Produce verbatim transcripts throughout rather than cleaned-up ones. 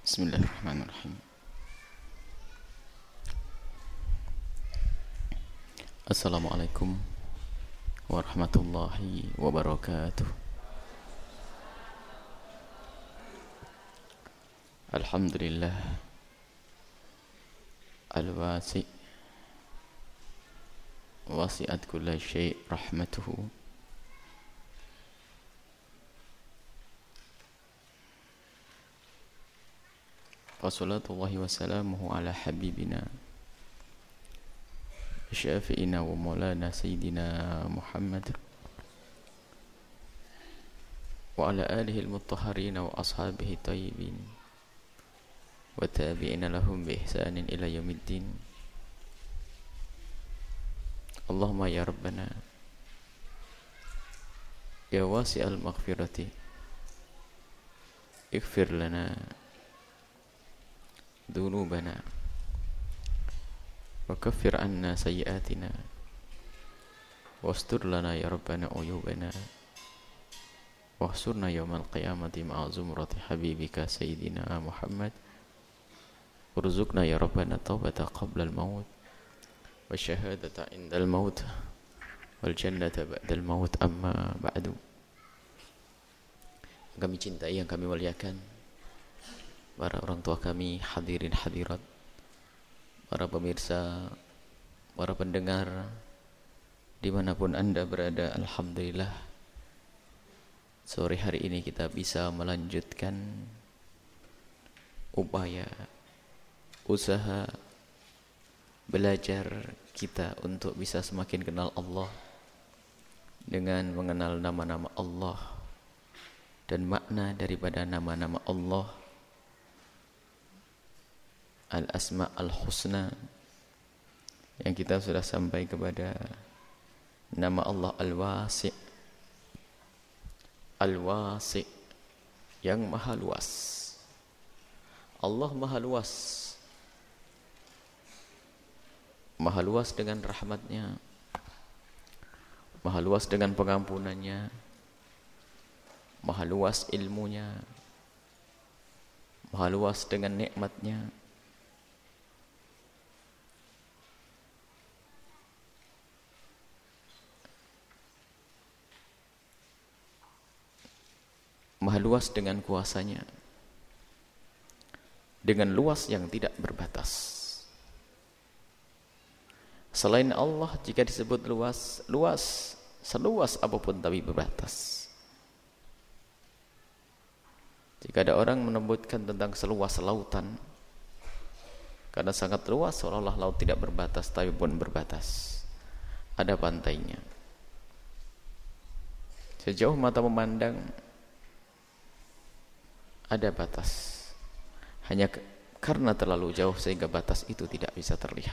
Bismillahirrahmanirrahim. Assalamualaikum warahmatullahi wabarakatuh. Alhamdulillah al-wasi' wasi'at kulla syai' rahmatuhu wa salatullahi wa salamuhu ala habibina syafi'ina wa maulana sayyidina Muhammad wa ala alihi al-mutahharina wa ashabihi tayyibin wa tabi'ina lahum bi ihsanin ila yaumiddin. Allahumma ya Rabbana ya wasi'al maghfirati ighfir lana dhunubana wa kaffir anna sayyi'atina wastur lana ya Rabbana uyubana wahsurna yawmal qiyamati ma'a zumrati habibika sayyidina Muhammad urzuqna ya Rabbana taubata qabla al-maut wa syahadata inda al-maut wal jannata ba'da al-maut amma ba'du. Kami cintai, yang kami muliakan para orang tua kami, hadirin hadirat, para pemirsa, para pendengar dimanapun anda berada, alhamdulillah sore hari ini kita bisa melanjutkan upaya usaha belajar kita untuk bisa semakin kenal Allah dengan mengenal nama-nama Allah dan makna daripada nama-nama Allah, Al-Asma' Al-Husna, yang kita sudah sampai kepada nama Allah Al-Wasi'. Al-Wasi' yang maha luas. Allah maha luas. Maha luas dengan rahmatnya, maha luas dengan pengampunannya, maha luas ilmunya, maha luas dengan nikmatnya. Maha luas dengan kuasanya, dengan luas yang tidak berbatas. Selain Allah, jika disebut luas, luas, seluas apapun tapi berbatas. Jika ada orang menyebutkan tentang seluas lautan, karena sangat luas, seolah-olah laut tidak berbatas, tapi pun berbatas. Ada pantainya. Sejauh mata memandang, ada batas. Hanya karena terlalu jauh sehingga batas itu tidak bisa terlihat.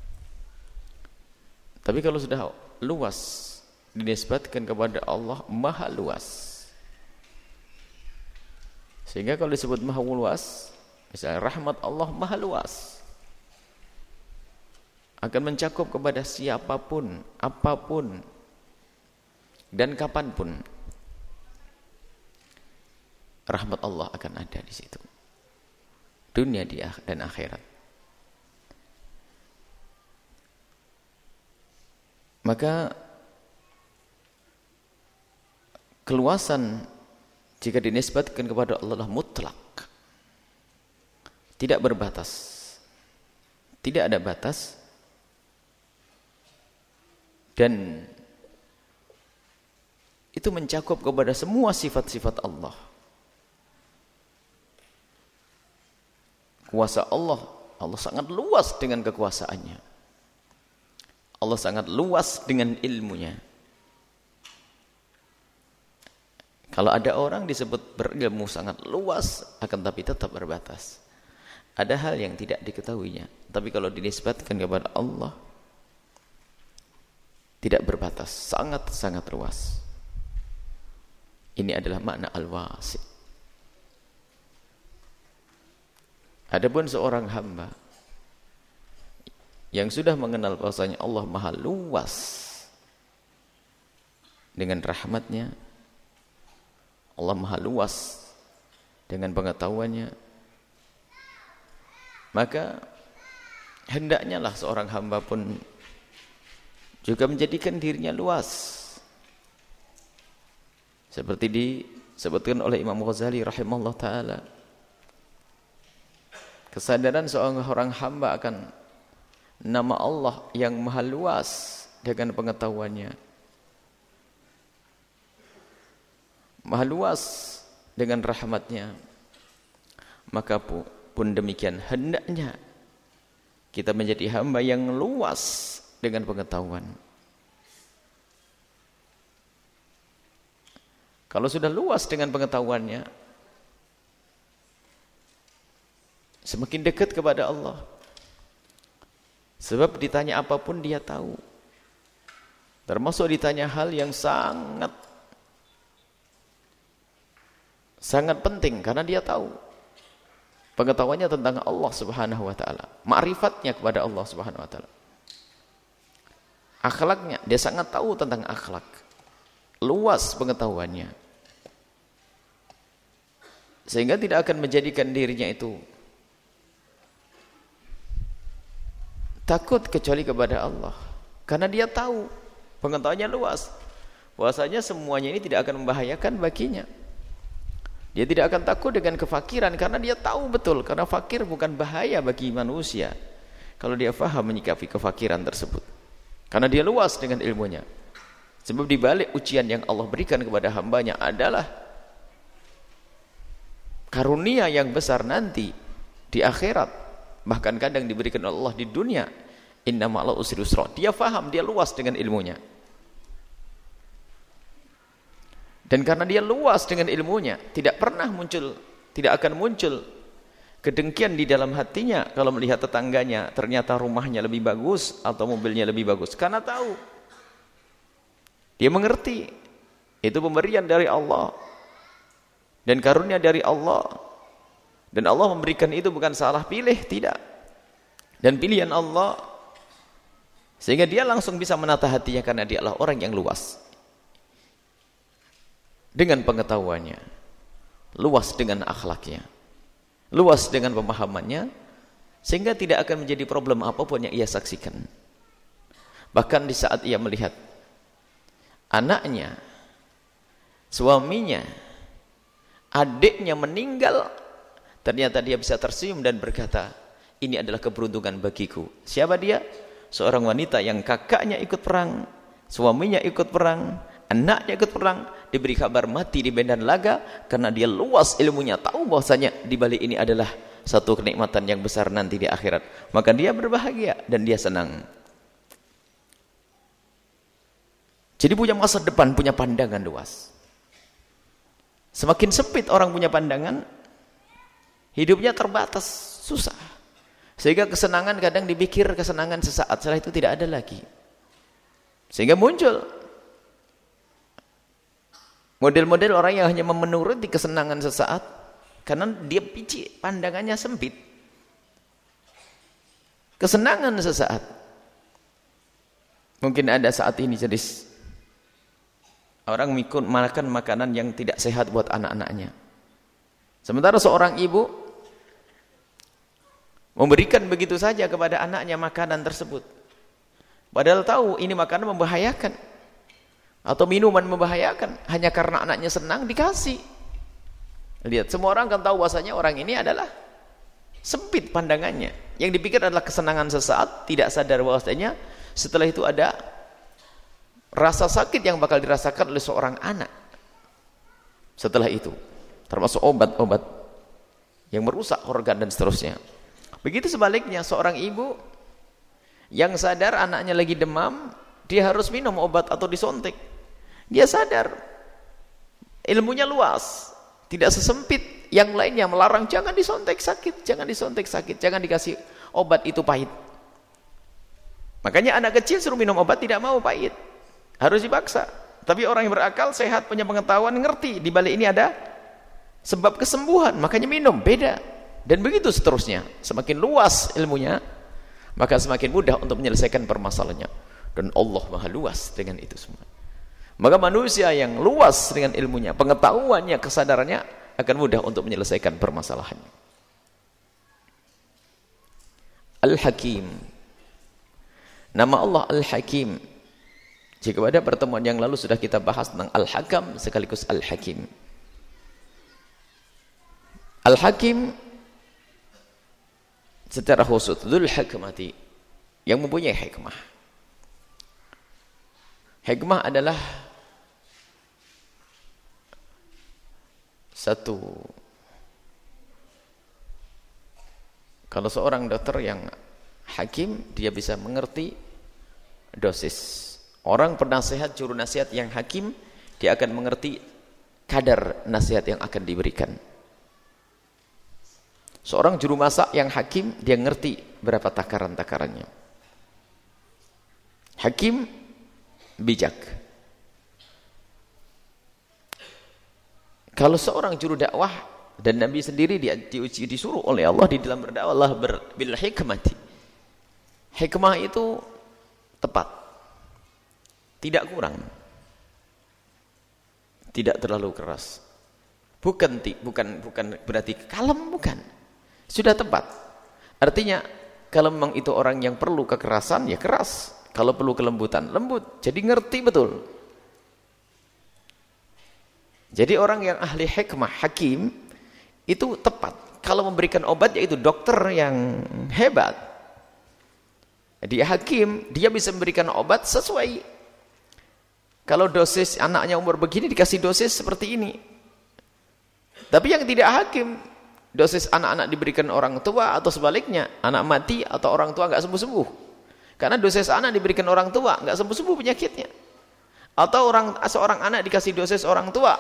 Tapi kalau sudah luas dinisbatkan kepada Allah, maha luas. Sehingga kalau disebut maha luas, misalnya rahmat Allah maha luas, akan mencakup kepada siapapun, apapun, dan kapanpun. Rahmat Allah akan ada di situ, dunia dan akhirat. Maka keluasan jika dinisbatkan kepada Allah mutlak, tidak berbatas, tidak ada batas, dan itu mencakup kepada semua sifat-sifat Allah. Kuasa Allah, Allah sangat luas dengan kekuasaannya. Allah sangat luas dengan ilmunya. Kalau ada orang disebut berilmu sangat luas, akan tapi tetap berbatas. Ada hal yang tidak diketahuinya, tapi kalau dinisbatkan kepada Allah, tidak berbatas, sangat-sangat luas. Ini adalah makna al-wasi'. Adapun seorang hamba yang sudah mengenal bahwasanya Allah maha luas dengan rahmatnya, Allah maha luas dengan pengetahuannya, Maka hendaknya lah seorang hamba pun juga menjadikan dirinya luas. Seperti disebutkan oleh Imam Ghazali rahimahullah ta'ala. Kesadaran seorang hamba akan nama Allah yang maha luas dengan pengetahuannya. Maha luas dengan rahmatnya. Maka pun demikian hendaknya kita menjadi hamba yang luas dengan pengetahuan. Kalau sudah luas dengan pengetahuannya, semakin dekat kepada Allah. Sebab ditanya apapun dia tahu. Termasuk ditanya hal yang sangat sangat penting karena dia tahu pengetahuannya tentang Allah Subhanahu wa taala, ma'rifatnya kepada Allah Subhanahu wa taala. Akhlaknya, dia sangat tahu tentang akhlak. Luas pengetahuannya. Sehingga tidak akan menjadikan dirinya itu takut kecuali kepada Allah. Karena dia tahu pengetahuannya luas. Bahwasanya semuanya ini tidak akan membahayakan baginya. Dia tidak akan takut dengan kefakiran karena dia tahu betul. Karena fakir bukan bahaya bagi manusia kalau dia faham menyikapi kefakiran tersebut. Karena dia luas dengan ilmunya. Sebab di balik ujian yang Allah berikan kepada hambanya adalah karunia yang besar nanti di akhirat. Bahkan kadang diberikan Allah di dunia. Inna ma'al usri yusra. Dia faham, dia luas dengan ilmunya. Dan karena dia luas dengan ilmunya, tidak pernah muncul, tidak akan muncul kedengkian di dalam hatinya kalau melihat tetangganya ternyata rumahnya lebih bagus atau mobilnya lebih bagus. Karena tahu. Dia mengerti itu pemberian dari Allah dan karunia dari Allah, dan Allah memberikan itu bukan salah pilih, tidak, dan pilihan Allah, sehingga dia langsung bisa menata hatinya karena dia adalah orang yang luas dengan pengetahuannya, luas dengan akhlaknya, luas dengan pemahamannya, sehingga tidak akan menjadi problem apapun yang ia saksikan. Bahkan di saat ia melihat anaknya, suaminya, adiknya meninggal, ternyata dia bisa tersenyum dan berkata, ini adalah keberuntungan bagiku. Siapa dia? Seorang wanita yang kakaknya ikut perang, suaminya ikut perang, anaknya ikut perang, diberi kabar mati di medan laga karena dia luas ilmunya, tahu bahwasanya di balik ini adalah satu kenikmatan yang besar nanti di akhirat. Maka dia berbahagia dan dia senang. Jadi punya masa depan, punya pandangan luas. Semakin sempit orang punya pandangan, hidupnya terbatas, susah. Sehingga kesenangan kadang dipikir kesenangan sesaat, setelah itu tidak ada lagi. Sehingga muncul model-model orang yang hanya memenuruti kesenangan sesaat, karena dia picik, pandangannya sempit. Kesenangan sesaat. Mungkin ada saat ini jadi orang mikun makan makanan yang tidak sehat buat anak-anaknya. Sementara seorang ibu memberikan begitu saja kepada anaknya makanan tersebut. Padahal tahu ini makanan membahayakan. Atau minuman membahayakan. Hanya karena anaknya senang dikasih. Lihat, semua orang kan tahu bahwasanya orang ini adalah sempit pandangannya. Yang dipikir adalah kesenangan sesaat, tidak sadar bahwasanya setelah itu ada rasa sakit yang bakal dirasakan oleh seorang anak setelah itu, termasuk obat-obat yang merusak organ dan seterusnya. Begitu sebaliknya, seorang ibu yang sadar anaknya lagi demam, dia harus minum obat atau disuntik. Dia sadar ilmunya luas, tidak sesempit yang lainnya melarang jangan disuntik sakit, jangan disuntik sakit, jangan dikasih obat itu pahit. Makanya anak kecil suruh minum obat tidak mau, pahit. Harus dipaksa. Tapi orang yang berakal, sehat, punya pengetahuan, ngerti di balik ini ada sebab kesembuhan, makanya minum, beda. Dan begitu seterusnya. Semakin luas ilmunya, maka semakin mudah untuk menyelesaikan permasalahannya. Dan Allah maha luas dengan itu semua. Maka manusia yang luas dengan ilmunya, pengetahuannya, kesadarannya akan mudah untuk menyelesaikan permasalahannya. Al-Hakim. Nama Allah Al-Hakim. Jika pada pertemuan yang lalu sudah kita bahas tentang Al-Hakam sekaligus Al-Hakim. Al-Hakim secara khusus dzul hikmati, yang mempunyai hikmah. Hikmah adalah satu, kalau seorang dokter yang hakim, dia bisa mengerti dosis. Orang penasihat, juru nasihat yang hakim, dia akan mengerti kadar nasihat yang akan diberikan. Seorang juru masak yang hakim, dia ngerti berapa takaran-takarannya. Hakim bijak. Kalau seorang juru dakwah, dan Nabi sendiri dia diuji, disuruh oleh Allah di dalam berdakwah, Allah ber, bil hikmati. Hikmah itu tepat, tidak kurang, tidak terlalu keras, bukan bukan bukan berarti kalem, bukan, sudah tepat. Artinya kalau memang itu orang yang perlu kekerasan, ya keras. Kalau perlu kelembutan, lembut. Jadi ngerti betul. Jadi orang yang ahli hikmah, hakim, itu tepat. Kalau memberikan obat, yaitu dokter yang hebat. Dia hakim, dia bisa memberikan obat sesuai. Kalau dosis anaknya umur begini, dikasih dosis seperti ini. Tapi yang tidak hakim, dosis anak-anak diberikan orang tua atau sebaliknya, anak mati atau orang tua nggak sembuh-sembuh. Karena dosis anak diberikan orang tua, nggak sembuh-sembuh penyakitnya. Atau orang seorang anak dikasih dosis orang tua,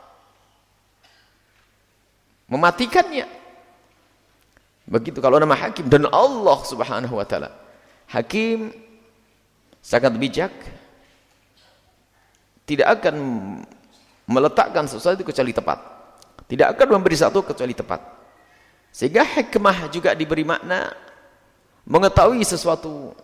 mematikannya. Begitu kalau nama hakim. Dan Allah subhanahu wa ta'ala hakim, sangat bijak, tidak akan meletakkan sesuatu kecuali tepat, tidak akan memberi satu kecuali tepat. Sehingga hikmah juga diberi makna mengetahui sesuatu,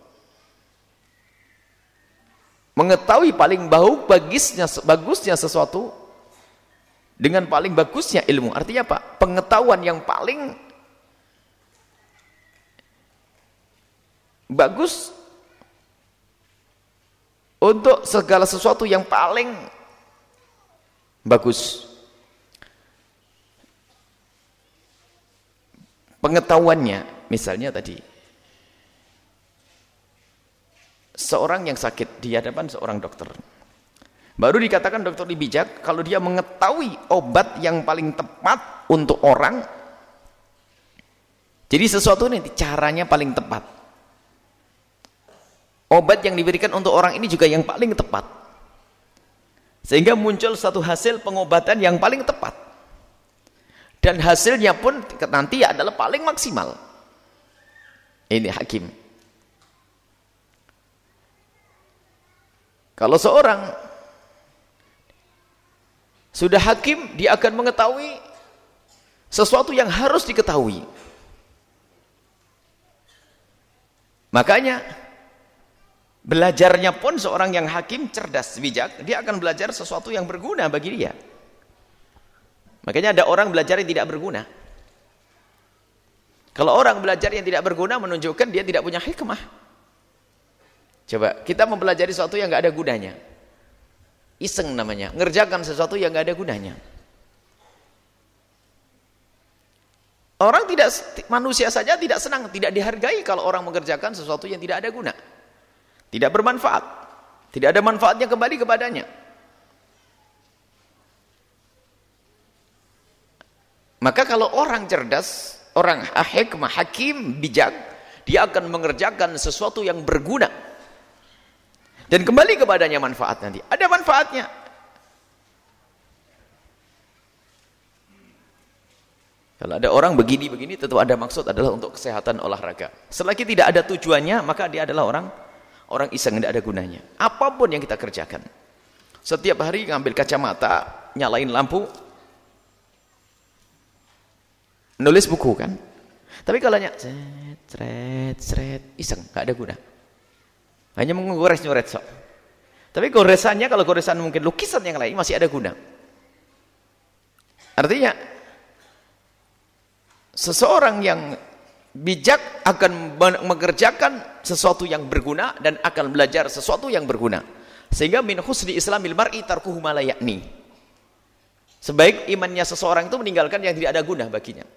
mengetahui paling bau bagusnya, bagusnya sesuatu dengan paling bagusnya ilmu. Artinya apa? Pengetahuan yang paling bagus untuk segala sesuatu yang paling bagus. Pengetahuannya, misalnya tadi seorang yang sakit di hadapan seorang dokter, baru dikatakan dokter ini bijak kalau dia mengetahui obat yang paling tepat untuk orang. Jadi sesuatu ini caranya paling tepat, obat yang diberikan untuk orang ini juga yang paling tepat, sehingga muncul satu hasil pengobatan yang paling tepat, dan hasilnya pun nanti adalah paling maksimal. Ini hakim. Kalau seorang sudah hakim, dia akan mengetahui sesuatu yang harus diketahui. Makanya belajarnya pun seorang yang hakim, cerdas, bijak, dia akan belajar sesuatu yang berguna bagi dia. Makanya ada orang belajar yang tidak berguna. Kalau orang belajar yang tidak berguna, menunjukkan dia tidak punya hikmah. Coba kita mempelajari sesuatu yang nggak ada gunanya, iseng namanya, ngerjakan sesuatu yang nggak ada gunanya. Orang tidak, manusia saja tidak senang, tidak dihargai kalau orang mengerjakan sesuatu yang tidak ada guna, tidak bermanfaat, tidak ada manfaatnya kembali kepadanya. Maka kalau orang cerdas, orang hikmah, hakim, bijak, dia akan mengerjakan sesuatu yang berguna dan kembali kepadanya manfaat nanti. Ada manfaatnya. Kalau ada orang begini-begini, tentu ada maksud, adalah untuk kesehatan olahraga. Selagi tidak ada tujuannya, maka dia adalah orang orang iseng, tidak ada gunanya. Apapun yang kita kerjakan, setiap hari ngambil kacamata, nyalain lampu, nulis buku kan. Tapi kalau nyat, seret, seret, iseng, nggak ada guna. Hanya mengores-nyoret sok. Tapi goresannya, kalau goresan mungkin lukisan yang lain masih ada guna. Artinya seseorang yang Bijak akan mengerjakan sesuatu yang berguna dan akan belajar sesuatu yang berguna. Sehingga min husni islamil mar'i tarkuhu ma la ya'ni. Sebaik imannya seseorang itu meninggalkan yang tidak ada guna baginya.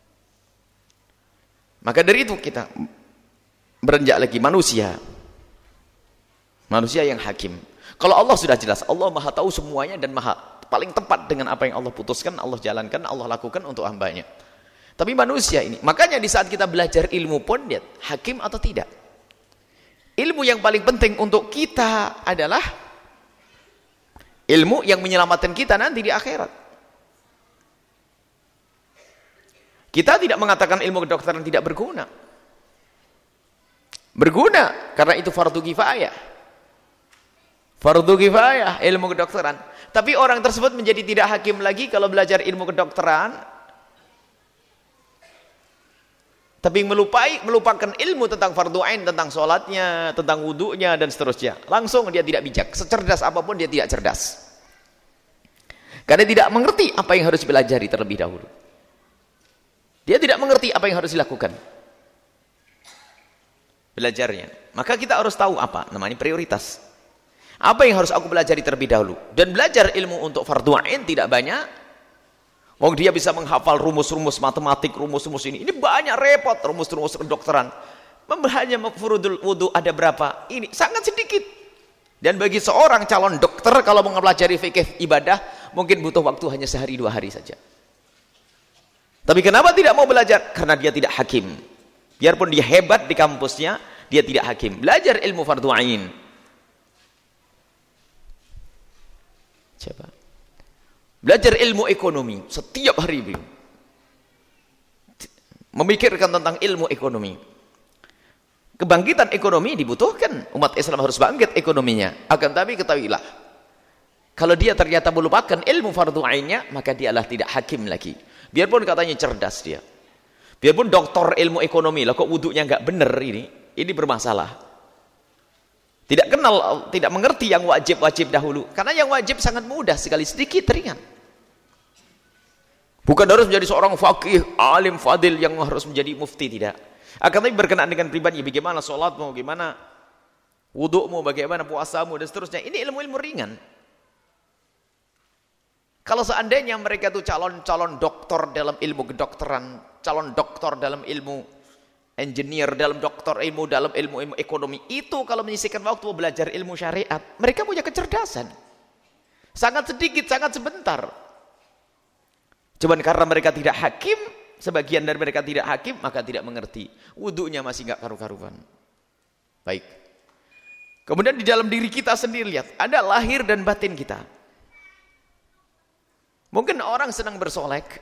Maka dari itu kita beranjak lagi manusia. Manusia yang hakim. Kalau Allah sudah jelas, Allah Maha tahu semuanya dan Maha paling tepat dengan apa yang Allah putuskan, Allah jalankan, Allah lakukan untuk hambanya. Tapi manusia ini, makanya di saat kita belajar ilmu pun, lihat, hakim atau tidak. Ilmu yang paling penting untuk kita adalah ilmu yang menyelamatkan kita nanti di akhirat. Kita tidak mengatakan ilmu kedokteran tidak berguna. Berguna, karena itu fardu kifayah. Fardu kifayah, ilmu kedokteran. Tapi orang tersebut menjadi tidak hakim lagi kalau belajar ilmu kedokteran, tapi melupai, melupakan ilmu tentang fardu ain, tentang sholatnya, tentang wudunya, dan seterusnya. Langsung dia tidak bijak. Secerdas apapun dia tidak cerdas. Karena tidak mengerti apa yang harus dipelajari terlebih dahulu. Dia tidak mengerti apa yang harus dilakukan. Belajarnya. Maka kita harus tahu apa namanya prioritas. Apa yang harus aku pelajari terlebih dahulu. Dan belajar ilmu untuk fardu ain tidak banyak. Mau dia bisa menghafal rumus-rumus matematik, rumus-rumus ini. Ini banyak repot rumus-rumus kedokteran. Hanya furudul wudu ada berapa? Ini sangat sedikit. Dan bagi seorang calon dokter kalau mempelajari fikih ibadah mungkin butuh waktu hanya sehari dua hari saja. Tapi kenapa tidak mau belajar? Karena dia tidak hakim. Biarpun dia hebat di kampusnya, dia tidak hakim. Belajar ilmu fardu ain. Coba. Belajar ilmu ekonomi setiap hari beliau. Memikirkan tentang ilmu ekonomi. Kebangkitan ekonomi dibutuhkan. Umat Islam harus bangkit ekonominya. Akan tapi ketahuilah, kalau dia ternyata melupakan ilmu fardu ainnya, maka dia adalah tidak hakim lagi. Biarpun katanya cerdas dia. Biarpun doktor ilmu ekonomi, lah kok wudunya nggak benar ini, ini bermasalah. Tidak kenal, tidak mengerti yang wajib-wajib dahulu. Karena yang wajib sangat mudah sekali, sedikit, ringan. Bukan harus menjadi seorang faqih, alim, fadil yang harus menjadi mufti, tidak. Akan tapi berkenaan dengan pribadi, bagaimana sholatmu, bagaimana wudukmu, bagaimana puasamu, dan seterusnya. Ini ilmu-ilmu ringan. Kalau seandainya mereka itu calon-calon doktor dalam ilmu kedokteran, calon doktor dalam ilmu engineer, dalam doktor ilmu, dalam ilmu-ilmu ekonomi, itu kalau menyisihkan waktu belajar ilmu syariat, mereka punya kecerdasan. Sangat sedikit, sangat sebentar. Cuman karena mereka tidak hakim, sebagian dari mereka tidak hakim, maka tidak mengerti. Wudunya masih nggak karu-karuan. Baik. Kemudian di dalam diri kita sendiri, lihat, ada lahir dan batin kita. Mungkin orang senang bersolek,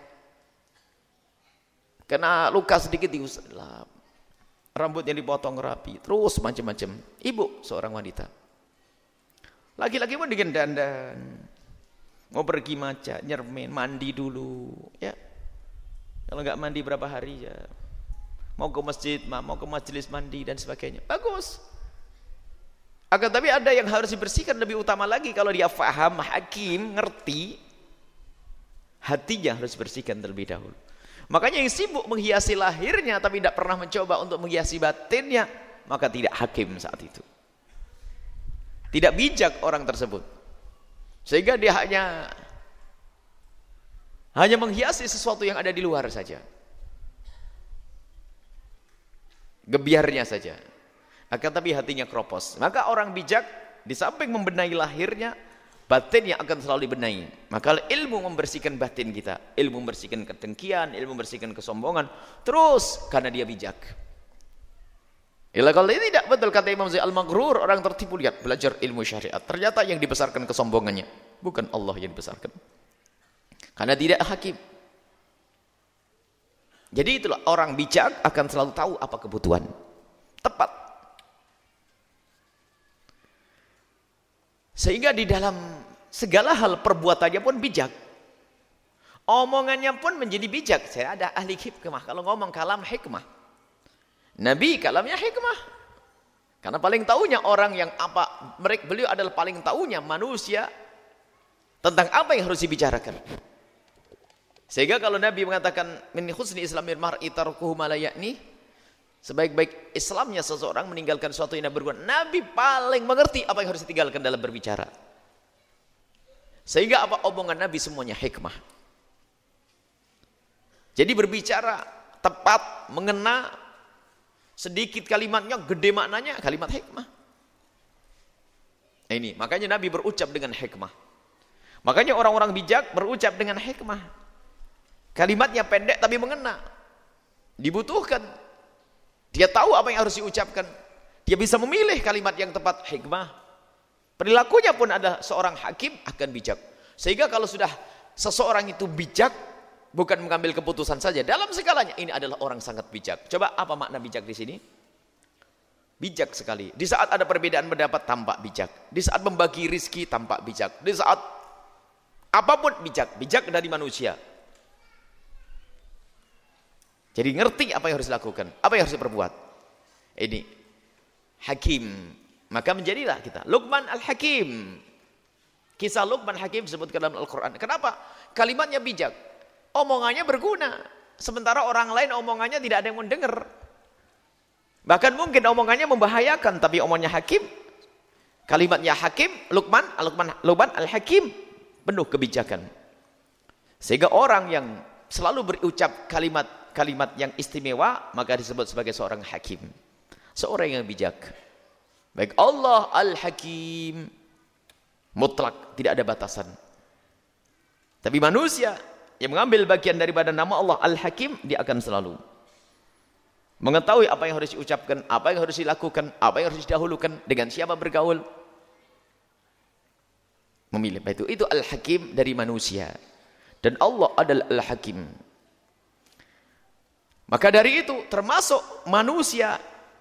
kena luka sedikit diusap, rambutnya dipotong rapi, terus macam-macam. Ibu seorang wanita, laki-laki pun dengan dandan, mau pergi maca, nyermin, mandi dulu, ya. Kalau nggak mandi berapa hari ya, mau ke masjid, mau ke majelis mandi dan sebagainya, bagus. Akan tapi ada yang harus dibersihkan lebih utama lagi. Kalau dia faham, hakim, ngerti, hatinya harus dibersihkan terlebih dahulu. Makanya yang sibuk menghiasi lahirnya tapi tidak pernah mencoba untuk menghiasi batinnya, maka tidak hakim saat itu. Tidak bijak orang tersebut. Sehingga dia hanya hanya menghiasi sesuatu yang ada di luar saja. Gebiarnya saja. Akan tapi hatinya kropos. Maka orang bijak di samping membenahi lahirnya, batin yang akan selalu dibenahi. Maka ilmu membersihkan batin kita, ilmu membersihkan kedengkian, ilmu membersihkan kesombongan, terus karena dia bijak. Ila kalau ini tidak betul kata Imam Zaid al-Maghrur, orang tertipu, lihat belajar ilmu syariat, ternyata yang dibesarkan kesombongannya, bukan Allah yang dibesarkan. Karena tidak hakim. Jadi itulah orang bijak akan selalu tahu apa kebutuhan. Tepat. Sehingga di dalam segala hal perbuatannya pun bijak. Omongannya pun menjadi bijak. Saya ada ahli hikmah. Kalau ngomong kalam hikmah. Nabi kalamnya hikmah. Karena paling tahunya orang yang apa. Mereka, beliau adalah paling tahunya manusia. Tentang apa yang harus dibicarakan. Sehingga kalau Nabi mengatakan min husni islamil mar'i tarkuhu ma la ya'ni, Sebaik-baik Islamnya seseorang meninggalkan sesuatu yang tidak berguna. Nabi paling mengerti apa yang harus ditinggalkan dalam berbicara. Sehingga apa omongan Nabi semuanya hikmah. Jadi berbicara tepat, mengena, sedikit kalimatnya, gede maknanya, kalimat hikmah. Nah, ini, makanya Nabi berucap dengan hikmah. Makanya orang-orang bijak berucap dengan hikmah. Kalimatnya pendek tapi mengena. Dibutuhkan. Dia tahu apa yang harus diucapkan. Dia bisa memilih kalimat yang tepat, hikmah. Perilakunya pun ada seorang hakim akan bijak. Sehingga kalau sudah seseorang itu bijak, bukan mengambil keputusan saja dalam segalanya, ini adalah orang sangat bijak. Coba apa makna bijak di sini? Bijak sekali. Di saat ada perbedaan pendapat tampak bijak. Di saat membagi rizki tampak bijak. Di saat apapun bijak, bijak dari manusia. Jadi ngerti apa yang harus dilakukan, apa yang harus diperbuat. Ini hakim. Maka menjadilah kita Luqman al-Hakim. Kisah Luqman Hakim disebutkan dalam Al-Quran. Kenapa? Kalimatnya bijak. Omongannya berguna. Sementara orang lain omongannya tidak ada yang mendengar. Bahkan mungkin omongannya membahayakan. Tapi omongannya hakim. Kalimatnya hakim. Luqman, Luqman, Luqman al-Hakim. Penuh kebijakan. Sehingga orang yang selalu berucap kalimat kalimat yang istimewa, maka disebut sebagai seorang hakim. Seorang yang bijak. Baik Allah al-Hakim. Mutlak, tidak ada batasan. Tapi manusia yang mengambil bagian daripada nama Allah al-Hakim, dia akan selalu mengetahui apa yang harus diucapkan, apa yang harus dilakukan, apa yang harus didahulukan, dengan siapa bergaul. Memilih. Itu, itu al-Hakim dari manusia. Dan Allah adalah al-Hakim. Maka dari itu termasuk manusia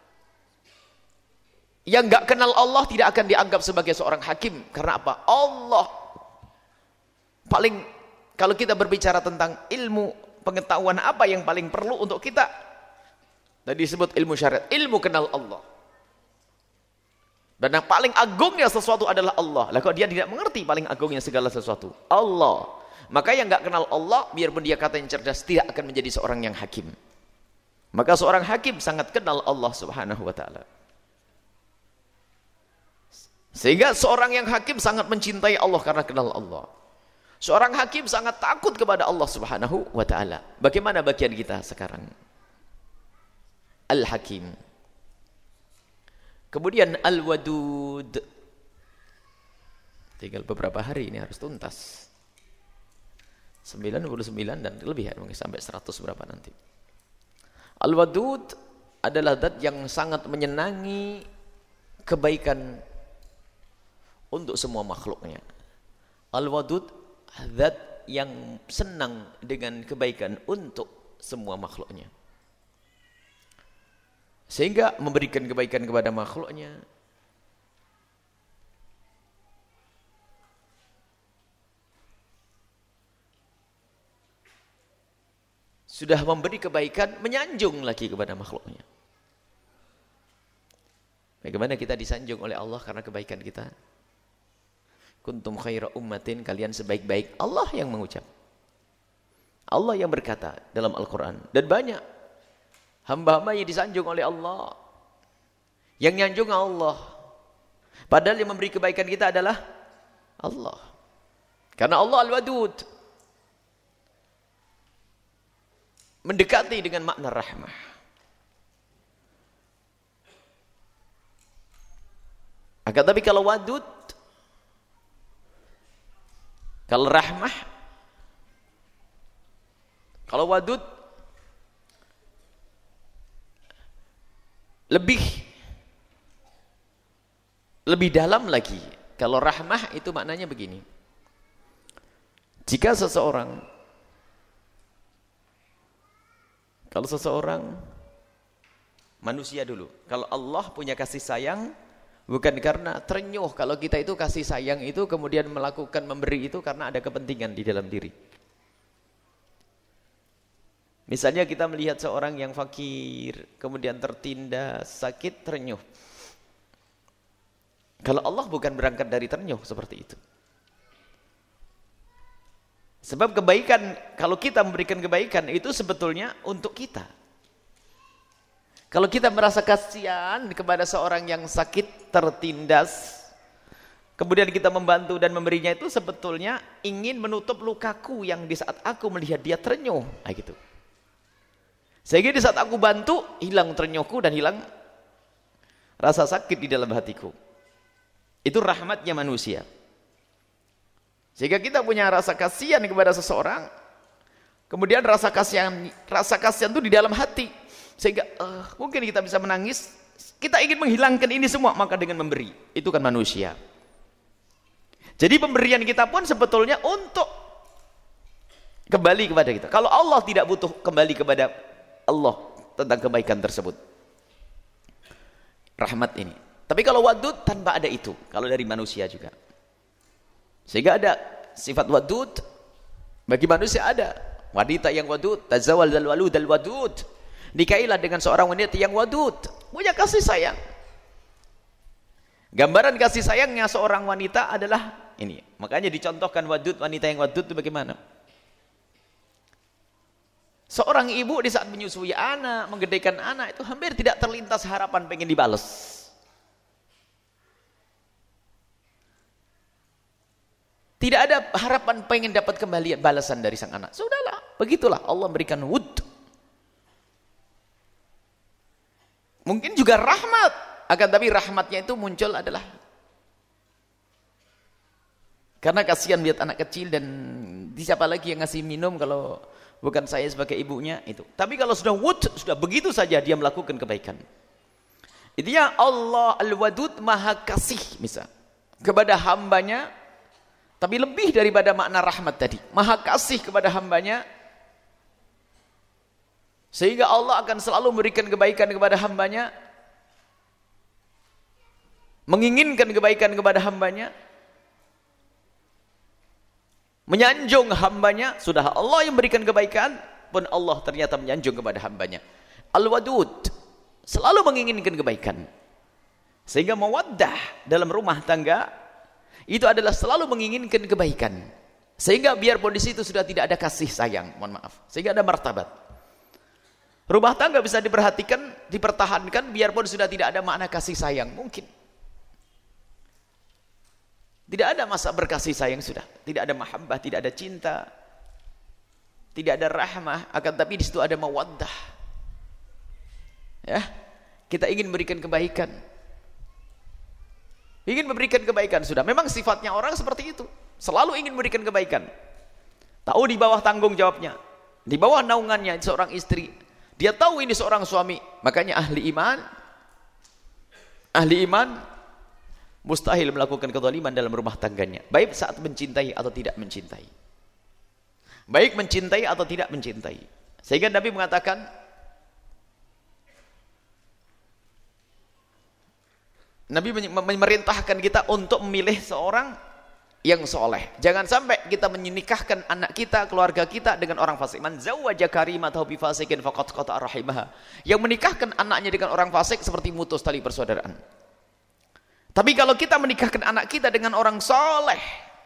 yang gak kenal Allah tidak akan dianggap sebagai seorang hakim. Karena apa? Allah paling, kalau kita berbicara tentang ilmu pengetahuan apa yang paling perlu untuk kita, tadi disebut ilmu syariat, ilmu kenal Allah. Dan yang paling agungnya sesuatu adalah Allah. Lah kok dia tidak mengerti paling agungnya segala sesuatu? Allah. Maka yang gak kenal Allah, biarpun dia kata yang cerdas, tidak akan menjadi seorang yang hakim. Maka seorang hakim sangat kenal Allah subhanahu wa ta'ala. Sehingga seorang yang hakim sangat mencintai Allah karena kenal Allah. Seorang hakim sangat takut kepada Allah subhanahu wa ta'ala. Bagaimana bagian kita sekarang? Al-Hakim. Kemudian Al-Wadud. Tinggal beberapa hari ini harus tuntas. sembilan puluh sembilan dan lebih ya, mungkin sampai seratus berapa nanti. Al-Wadud adalah zat yang sangat menyenangi kebaikan untuk semua makhluknya. Al-Wadud zat yang senang dengan kebaikan untuk semua makhluknya. Sehingga memberikan kebaikan kepada makhluknya. Sudah memberi kebaikan, menyanjung lagi kepada makhluknya. Bagaimana kita disanjung oleh Allah karena kebaikan kita? Kuntum khaira ummatin, kalian sebaik-baik. Allah yang mengucap. Allah yang berkata dalam Al-Quran. Dan banyak hamba-hamba yang disanjung oleh Allah. Yang nyanjung Allah. Padahal yang memberi kebaikan kita adalah Allah. Karena Allah Al-Wadud. Mendekati dengan makna rahmah. Akan tapi kalau wadud, kalau rahmah, kalau wadud lebih lebih dalam lagi. Kalau rahmah itu maknanya begini. Jika seseorang Kalau seseorang, manusia dulu, kalau Allah punya kasih sayang, bukan karena terenyuh, kalau kita itu kasih sayang itu kemudian melakukan memberi itu karena ada kepentingan di dalam diri. Misalnya kita melihat seorang yang fakir, kemudian tertindas, sakit, terenyuh. Kalau Allah bukan berangkat dari terenyuh seperti itu. Sebab kebaikan, kalau kita memberikan kebaikan itu sebetulnya untuk kita. Kalau kita merasa kasihan kepada seorang yang sakit, tertindas, kemudian kita membantu dan memberinya, itu sebetulnya ingin menutup lukaku yang di saat aku melihat dia terenyuh. Nah, gitu. Sehingga di saat aku bantu, hilang terenyuhku dan hilang rasa sakit di dalam hatiku. Itu rahmatnya manusia. Sehingga kita punya rasa kasihan kepada seseorang, kemudian rasa kasihan, rasa kasihan itu di dalam hati. Sehingga uh, mungkin kita bisa menangis, kita ingin menghilangkan ini semua, maka dengan memberi. Itu kan manusia. Jadi pemberian kita pun sebetulnya untuk kembali kepada kita. Kalau Allah tidak butuh kembali kepada Allah tentang kebaikan tersebut. Rahmat ini. Tapi kalau wadud tanpa ada itu. Kalau dari manusia juga. Sehingga ada sifat wadud. Bagi manusia ada. Wanita yang wadud. Tazawal dal walud dal wadud. Nikailah dengan seorang wanita yang wadud. Punya kasih sayang. Gambaran kasih sayangnya seorang wanita adalah ini. Makanya dicontohkan wadud, wanita yang wadud itu bagaimana? Seorang ibu di saat menyusui anak, menggedekan anak, itu hampir tidak terlintas harapan pengen dibalas. Tidak ada harapan pengen dapat kembali balasan dari sang anak. Sudahlah, begitulah Allah memberikan wud. Mungkin juga rahmat, akan tapi rahmatnya itu muncul adalah karena kasihan lihat anak kecil, dan siapa lagi yang ngasih minum kalau bukan saya sebagai ibunya itu. Tapi kalau sudah wud, sudah begitu saja dia melakukan kebaikan. Intinya Allah Al-Wadud Maha Kasih misal kepada hambanya, tapi lebih daripada makna rahmat tadi. Maha Kasih kepada hambanya, sehingga Allah akan selalu memberikan kebaikan kepada hambanya, menginginkan kebaikan kepada hambanya, menyanjung hambanya. Sudah Allah yang berikan kebaikan, pun Allah ternyata menyanjung kepada hambanya. Al-Wadud, selalu menginginkan kebaikan. Sehingga mawaddah dalam rumah tangga itu adalah selalu menginginkan kebaikan. Sehingga biarpun di situ sudah tidak ada kasih sayang, mohon maaf, sehingga ada martabat. Rumah tangga bisa diperhatikan, dipertahankan biarpun sudah tidak ada makna kasih sayang. Mungkin tidak ada masa berkasih sayang, sudah tidak ada mahabbah, tidak ada cinta, tidak ada rahmah, akan tapi di situ ada mawaddah. Ya, kita ingin memberikan kebaikan, ingin memberikan kebaikan. Sudah memang sifatnya orang seperti itu, selalu ingin memberikan kebaikan. Tahu di bawah tanggung jawabnya, di bawah naungannya seorang istri, dia tahu ini seorang suami. Makanya ahli iman, ahli iman mustahil melakukan kezaliman dalam rumah tangganya, baik saat mencintai atau tidak mencintai, baik mencintai atau tidak mencintai. Sehingga Nabi mengatakan, Nabi memerintahkan kita untuk memilih seorang yang soleh. Jangan sampai kita menikahkan anak kita, keluarga kita dengan orang fasik. Man zawwaja karimatahu bi fasikin faqad qata'a rahimaha. Yang menikahkan anaknya dengan orang fasik seperti mutus tali persaudaraan. Tapi kalau kita menikahkan anak kita dengan orang soleh,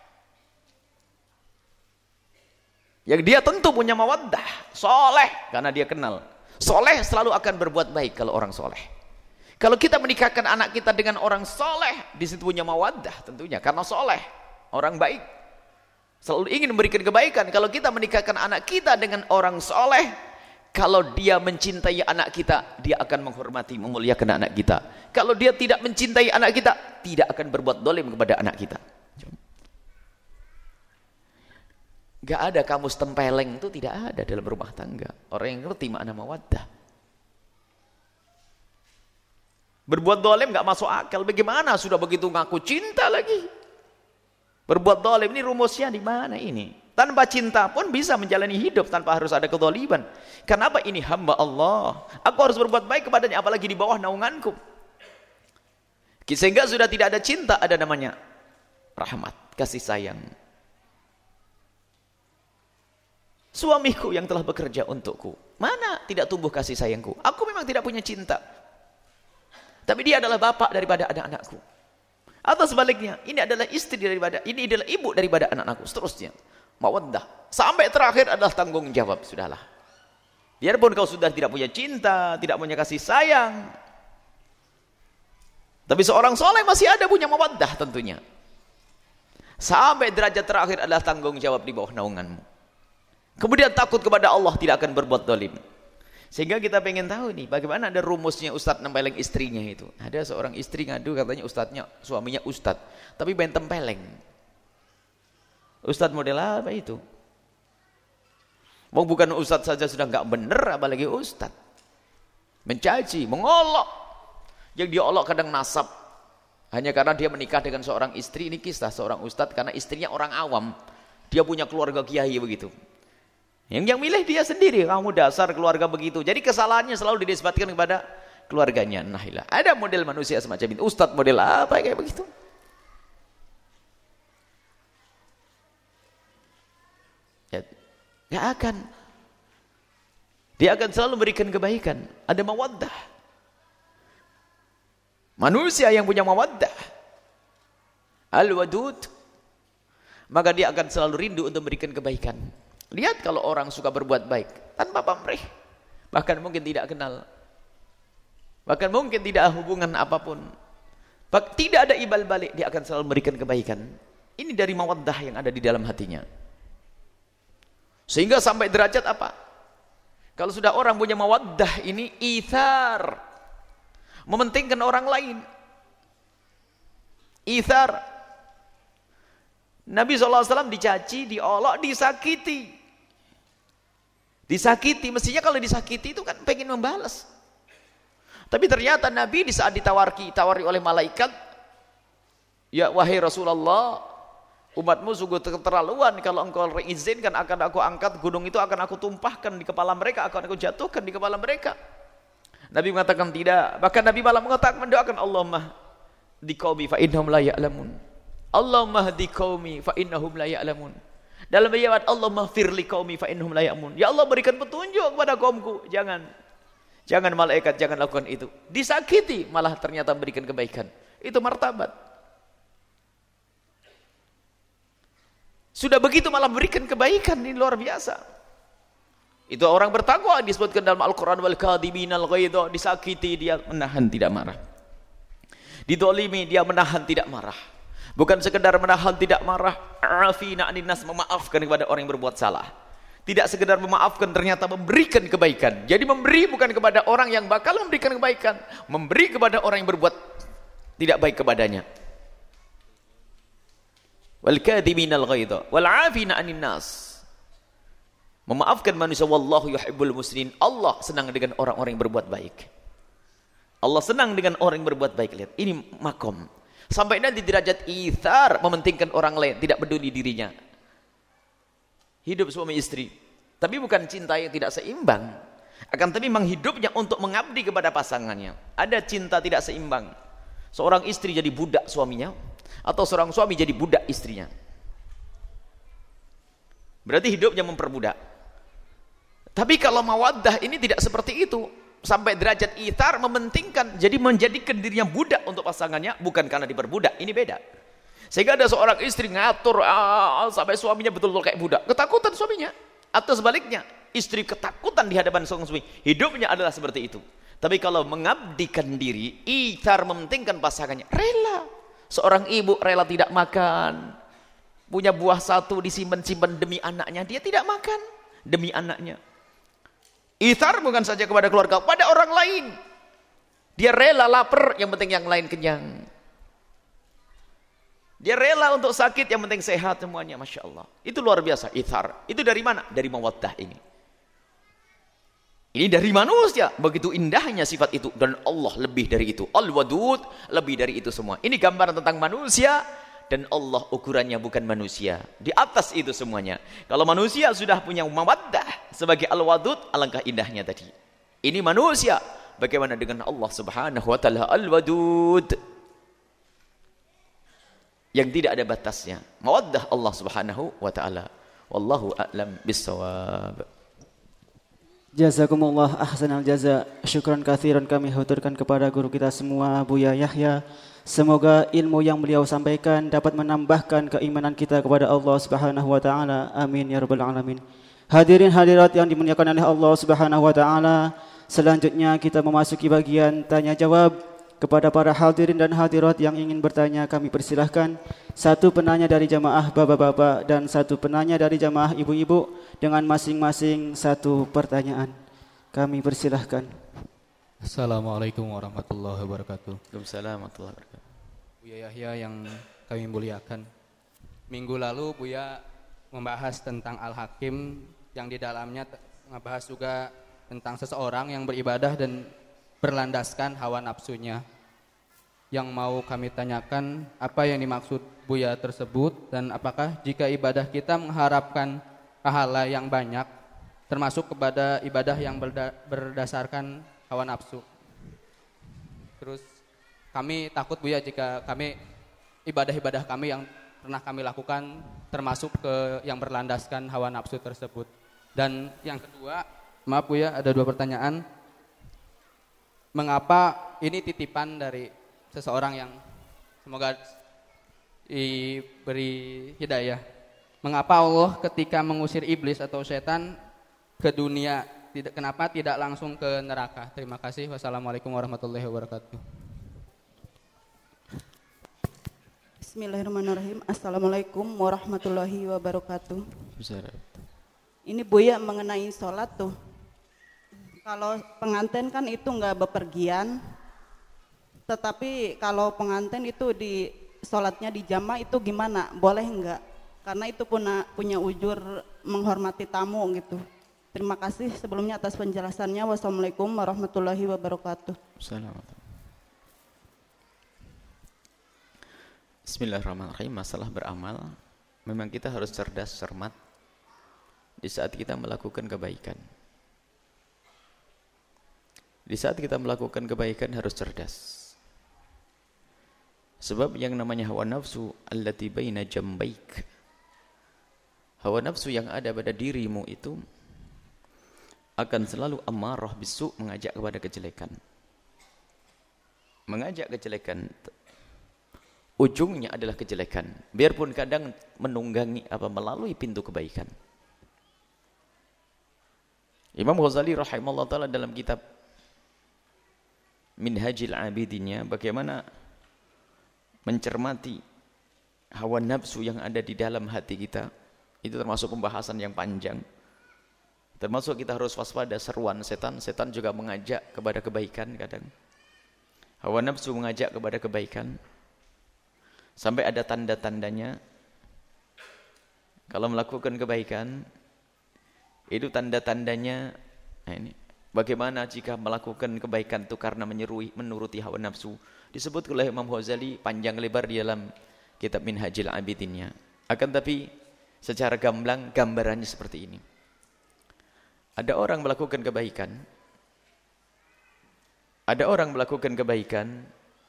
yang dia tentu punya mawaddah, soleh, karena dia kenal. Soleh selalu akan berbuat baik kalau orang soleh. Kalau kita menikahkan anak kita dengan orang soleh, di situ punya mawaddah tentunya, karena soleh, orang baik. Selalu ingin memberikan kebaikan. Kalau kita menikahkan anak kita dengan orang soleh, kalau dia mencintai anak kita, dia akan menghormati, memuliakan anak kita. Kalau dia tidak mencintai anak kita, tidak akan berbuat dolim kepada anak kita. Gak ada kamus tempeleng, itu tidak ada dalam rumah tangga. Orang yang ngerti makna mawaddah. Berbuat dolim gak masuk akal. Bagaimana sudah begitu ngaku cinta lagi? Berbuat dolim, ini rumusnya di mana ini? Tanpa cinta pun bisa menjalani hidup tanpa harus ada kezaliman. Kenapa? Ini hamba Allah. Aku harus berbuat baik kepadanya, apalagi di bawah naunganku. Sehingga sudah tidak ada cinta, ada namanya rahmat, kasih sayang. Suamiku yang telah bekerja untukku, mana tidak tumbuh kasih sayangku? Aku memang tidak punya cinta, tapi dia adalah bapak daripada anak-anakku. Atau sebaliknya, ini adalah istri daripada, ini adalah ibu daripada anak-anakku, seterusnya. Mawaddah. Sampai terakhir adalah tanggung jawab, sudahlah. Biarpun kau sudah tidak punya cinta, tidak punya kasih sayang, tapi seorang soleh masih ada punya mawaddah tentunya. Sampai derajat terakhir adalah tanggung jawab di bawah naunganmu. Kemudian takut kepada Allah, tidak akan berbuat zalim. Sehingga kita pengen tahu nih, bagaimana ada rumusnya ustadz nempeleng istrinya itu. Ada seorang istri ngadu, katanya ustadznya, suaminya ustadz, tapi main tempeleng. Ustadz model apa itu? Mau bukan ustadz saja sudah nggak bener, apalagi ustadz. Mencaci, mengolok. Yang dia olok kadang nasab. Hanya karena dia menikah dengan seorang istri, ini kisah seorang ustadz, karena istrinya orang awam. Dia punya keluarga kiai begitu. Yang yang milih dia sendiri, kamu dasar keluarga begitu. Jadi kesalahannya selalu dinisbatkan kepada keluarganya. Nahilah. Ada model manusia semacam itu. Ustadz model apa kayak begitu? Ya, gak akan. Dia akan selalu memberikan kebaikan. Ada mawaddah. Manusia yang punya mawaddah, al-wadud, maka dia akan selalu rindu untuk memberikan kebaikan. Lihat kalau orang suka berbuat baik tanpa pamrih, bahkan mungkin tidak kenal, bahkan mungkin tidak hubungan apapun, tidak ada ibal balik, dia akan selalu memberikan kebaikan. Ini dari mawaddah yang ada di dalam hatinya. Sehingga sampai derajat apa? Kalau sudah orang punya mawaddah ini, ithar, mementingkan orang lain. Ithar. Nabi shallallahu alaihi wasallam dicaci, diolok, disakiti. Disakiti, mestinya kalau disakiti itu kan pengen membalas. Tapi ternyata Nabi di saat ditawari, tawari oleh malaikat, ya wahai Rasulullah, umatmu sungguh keterlaluan, kalau engkau izinkan akan aku angkat gunung itu, akan aku tumpahkan di kepala mereka, akan aku jatuhkan di kepala mereka. Nabi mengatakan tidak. Bahkan Nabi malah mengatakan, mendoakan, Allahumma di qaumi fa innahum la ya'lamun. Allahumma hdi qaumi fa innahum la ya'lamun. Dalam ayat Allahumma firli qaumi fa innahum la ya'lamun. Ya Allah, berikan petunjuk kepada kaumku. Jangan jangan malaikat, jangan lakukan itu. Disakiti malah ternyata berikan kebaikan. Itu martabat. Sudah begitu malah berikan kebaikan, ini luar biasa. Itu orang bertakwa disebutkan dalam Al-Quran, wal kadhiminal ghaidha, disakiti dia menahan tidak marah. Didolimi dia menahan tidak marah. Bukan sekedar menahan tidak marah, afina anin nas, memaafkan kepada orang yang berbuat salah. Tidak sekedar memaafkan, ternyata memberikan kebaikan. Jadi memberi bukan kepada orang yang bakal memberikan kebaikan, memberi kepada orang yang berbuat tidak baik kepadanya. Wal kadhiminal ghaidha wal afina anin nas, memaafkan manusia. Wallahu yuhibbul muslimin. Allah senang dengan orang-orang yang berbuat baik. Allah senang dengan orang yang berbuat baik. Lihat, ini makom. Sampai nanti derajat ithar, mementingkan orang lain, tidak peduli dirinya. Hidup suami istri, tapi bukan cinta yang tidak seimbang, akan tapi memang hidupnya untuk mengabdi kepada pasangannya. Ada cinta tidak seimbang. Seorang istri jadi budak suaminya, atau seorang suami jadi budak istrinya. Berarti hidupnya memperbudak. Tapi kalau mawaddah ini tidak seperti itu. Sampai derajat ithar, mementingkan, jadi menjadikan dirinya budak untuk pasangannya, bukan karena diperbudak. Ini beda. Sehingga ada seorang istri ngatur ah, sampai suaminya betul-betul kayak budak, ketakutan suaminya. Atau sebaliknya, istri ketakutan di hadapan seorang suami, hidupnya adalah seperti itu. Tapi kalau mengabdikan diri, ithar, mementingkan pasangannya, rela. Seorang ibu rela tidak makan, punya buah satu disimpan-simpan demi anaknya, dia tidak makan demi anaknya. Ithar bukan saja kepada keluarga, pada orang lain. Dia rela lapar, yang penting yang lain kenyang. Dia rela untuk sakit, yang penting sehat semuanya. Masya Allah. Itu luar biasa, ithar. Itu dari mana? Dari mawaddah ini. Ini dari manusia. Begitu indahnya sifat itu. Dan Allah lebih dari itu. Al-Wadud lebih dari itu semua. Ini gambaran tentang manusia. Dan Allah ukurannya bukan manusia. Di atas itu semuanya. Kalau manusia sudah punya mawaddah sebagai al-wadud, alangkah indahnya tadi. Ini manusia. Bagaimana dengan Allah subhanahu wa ta'ala al-wadud, yang tidak ada batasnya. Mawaddah Allah subhanahu wa ta'ala. Wallahu a'lam bissawab. Jazakumullah ahsanal jaza. Syukran katsiran kami haturkan kepada guru kita semua, Buya Yahya. Semoga ilmu yang beliau sampaikan dapat menambahkan keimanan kita kepada Allah Subhanahu wa taala. Amin ya rabbal alamin. Hadirin hadirat yang dimuliakan oleh Allah Subhanahu wa taala, selanjutnya kita memasuki bagian tanya jawab. Kepada para hadirin dan hadirat yang ingin bertanya, kami persilahkan. Satu penanya dari jamaah bapak-bapak dan satu penanya dari jamaah ibu-ibu dengan masing-masing satu pertanyaan. Kami persilahkan. Assalamualaikum warahmatullahi wabarakatuh. Waalaikumsalam warahmatullahi wabarakatuh. Buya Yahya yang kami muliakan. Minggu lalu Buya membahas tentang Al-Hakim yang di dalamnya membahas juga tentang seseorang yang beribadah dan berlandaskan hawa nafsunya. Yang mau kami tanyakan, apa yang dimaksud Buya tersebut, dan apakah jika ibadah kita mengharapkan pahala yang banyak termasuk kepada ibadah yang berda- berdasarkan hawa nafsu. Terus kami takut Buya jika kami ibadah-ibadah kami yang pernah kami lakukan termasuk ke yang berlandaskan hawa nafsu tersebut. Dan yang kedua, maaf Buya, ada dua pertanyaan. Mengapa ini titipan dari seseorang yang semoga diberi hidayah. Mengapa Allah ketika mengusir iblis atau setan ke dunia, tidak, kenapa tidak langsung ke neraka? Terima kasih. Wassalamualaikum warahmatullahi wabarakatuh. Bismillahirrahmanirrahim. Assalamualaikum warahmatullahi wabarakatuh. Bisa. Ini Buya mengenai sholat tuh. Kalau pengantin kan itu nggak bepergian, tetapi kalau pengantin itu di sholatnya di jamaah itu gimana? Boleh nggak? Karena itu punya punya ujur menghormati tamu gitu. Terima kasih sebelumnya atas penjelasannya. Wassalamualaikum warahmatullahi wabarakatuh. Assalamualaikum. Bismillahirrahmanirrahim. Masalah beramal, memang kita harus cerdas, cermat di saat kita melakukan kebaikan. Di saat kita melakukan kebaikan harus cerdas. Sebab yang namanya hawa nafsu allati baina jambaik, hawa nafsu yang ada pada dirimu itu akan selalu amarah bisu, mengajak kepada kejelekan. Mengajak kejelekan, ujungnya adalah kejelekan. Biarpun kadang menunggangi apa melalui pintu kebaikan. Imam Ghazali rahimahullah taala dalam kitab Minhajil Abidinnya bagaimana mencermati hawa nafsu yang ada di dalam hati kita, itu termasuk pembahasan yang panjang. Termasuk kita harus waspada seruan setan. Setan juga mengajak kepada kebaikan kadang. Hawa nafsu mengajak kepada kebaikan. Sampai ada tanda-tandanya. Kalau melakukan kebaikan, itu tanda-tandanya. Nah ini, bagaimana jika melakukan kebaikan itu karena menyerui, menuruti hawa nafsu. Disebut oleh Imam Ghazali panjang lebar di dalam kitab Minhajil Abidinnya. Akan tapi secara gamblang gambarannya seperti ini. Ada orang melakukan kebaikan. Ada orang melakukan kebaikan.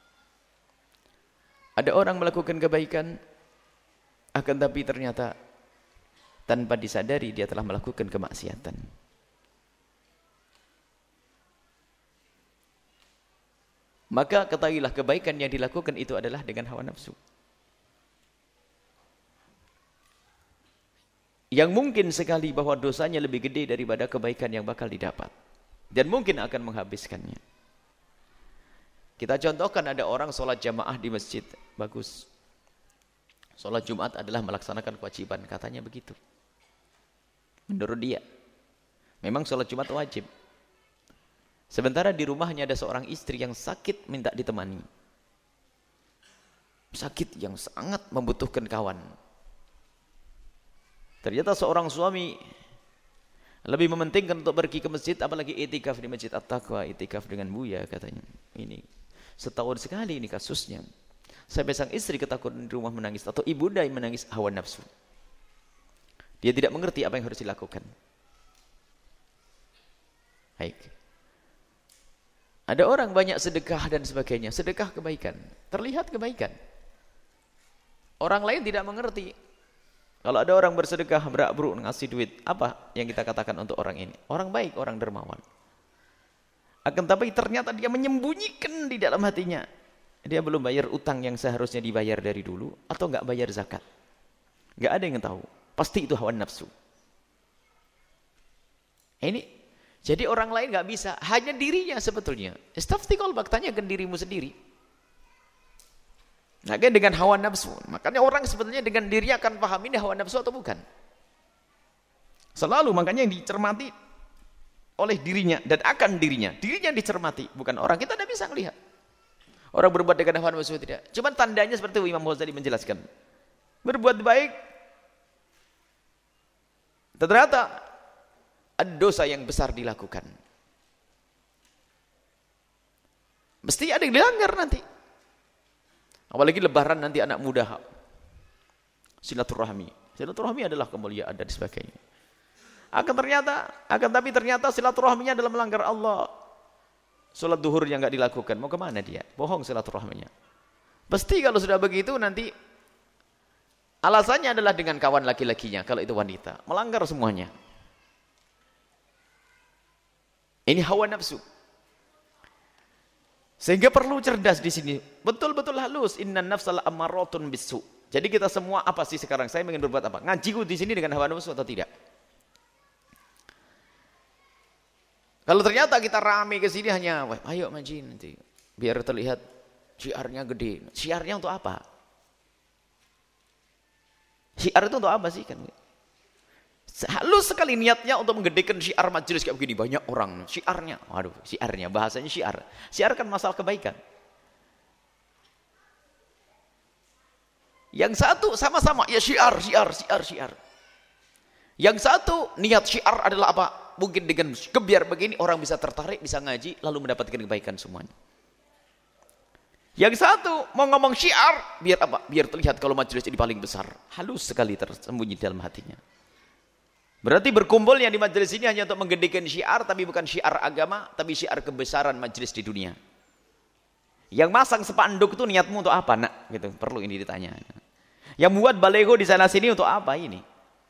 Ada orang melakukan kebaikan. Akan tapi ternyata tanpa disadari dia telah melakukan kemaksiatan. Maka ketahuilah kebaikan yang dilakukan itu adalah dengan hawa nafsu. Yang mungkin sekali bahwa dosanya lebih gede daripada kebaikan yang bakal didapat. Dan mungkin akan menghabiskannya. Kita contohkan ada orang sholat jamaah di masjid. Bagus. Sholat Jumat adalah melaksanakan kewajiban. Katanya begitu. Menurut dia. Memang sholat Jumat wajib. Sementara di rumahnya ada seorang istri yang sakit minta ditemani. Sakit yang sangat membutuhkan kawan. Ternyata seorang suami lebih mementingkan untuk pergi ke masjid, apalagi itikaf di Masjid At-Taqwa, itikaf dengan Buya katanya. Ini setahun sekali ini kasusnya. Sampai sang istri ketakutan di rumah menangis, atau ibunda yang menangis hawa nafsu. Dia tidak mengerti apa yang harus dilakukan. Baik. Ada orang banyak sedekah dan sebagainya, sedekah kebaikan, terlihat kebaikan. Orang lain tidak mengerti. Kalau ada orang bersedekah, berak-beruk, ngasih duit, apa yang kita katakan untuk orang ini? Orang baik, orang dermawan. Akan tapi ternyata dia menyembunyikan di dalam hatinya. Dia belum bayar utang yang seharusnya dibayar dari dulu, atau enggak bayar zakat. Enggak ada yang tahu. Pasti itu hawa nafsu. Ini jadi orang lain nggak bisa, hanya dirinya sebetulnya. Istafti qalbak, tanyakan dirimu sendiri. Nah, kan dengan hawa nafsu. Makanya orang sebetulnya dengan dirinya akan paham ini hawa nafsu atau bukan. Selalu makanya yang dicermati oleh dirinya dan akan dirinya. Dirinya yang dicermati, bukan orang. Kita tidak bisa melihat orang berbuat dengan hawa nafsu tidak. Cuma tandanya seperti Imam Ghazali menjelaskan. Berbuat baik ternyata ada dosa yang besar dilakukan. Mesti ada yang dilanggar nanti. Apalagi lebaran nanti anak muda. Silaturahmi. Silaturahmi adalah kemuliaan dan sebagainya. Akan ternyata, akan tapi ternyata silaturahminya adalah melanggar Allah. Salat duhur yang enggak dilakukan, mau kemana dia? Bohong silaturahminya. Pasti kalau sudah begitu nanti alasannya adalah dengan kawan laki-lakinya, kalau itu wanita. Melanggar semuanya. Ini hawa nafsu. Sehingga perlu cerdas di sini. Betul-betul halus. Innan nafsal ammaratun bisu. Jadi kita semua apa sih sekarang? Saya ingin berbuat apa? Ngajiku di sini dengan hawa nafsu atau tidak? Kalau ternyata kita rame ke sini hanya, wah, ayo ngaji nanti, biar terlihat syiarnya gede. Syiarnya untuk apa? Syiar itu untuk apa sih kan? Halus sekali niatnya untuk menggedekan syiar majelis kayak begini, banyak orang. Syiarnya, waduh, syiarnya bahasanya syiar. Syiar kan masalah kebaikan. Yang satu sama-sama ya syiar, syiar, syiar, syiar. Yang satu niat syiar adalah apa? Mungkin dengan kebiar begini orang bisa tertarik, bisa ngaji, lalu mendapatkan kebaikan semuanya. Yang satu mau ngomong syiar, biar apa? Biar terlihat kalau majelis ini paling besar. Halus sekali tersembunyi dalam hatinya. Berarti berkumpulnya di majelis ini hanya untuk menggedekan syiar, tapi bukan syiar agama, tapi syiar kebesaran majelis di dunia. Yang masang spanduk itu niatmu untuk apa, nak? Gitu, perlu ini ditanya. Yang buat balego di sana sini untuk apa ini?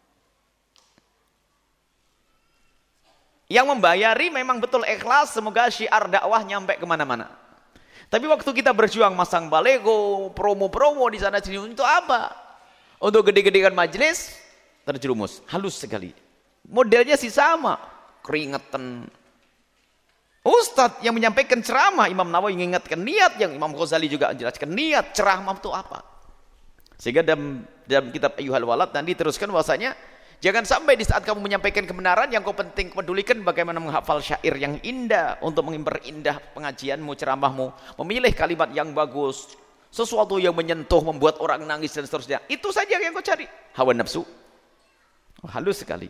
Yang membayari memang betul ikhlas, semoga syiar dakwah nyampe kemana-mana. Tapi waktu kita berjuang masang balego, promo-promo di sana sini untuk apa? Untuk gede-gedekan majelis, terjerumus, halus sekali. Modelnya sih sama, keringetan. Ustadz yang menyampaikan ceramah, Imam Nawawi mengingatkan niat, yang Imam Ghazali juga menjelaskan niat, ceramah itu apa? Sehingga dalam, dalam kitab Ayyuhal Walad nanti teruskan bahwasanya jangan sampai di saat kamu menyampaikan kebenaran yang kau penting pedulikan bagaimana menghafal syair yang indah untuk memperindah pengajianmu, ceramahmu, memilih kalimat yang bagus, sesuatu yang menyentuh, membuat orang nangis dan seterusnya. Itu saja yang kau cari. Hawa nafsu. Oh, halus sekali.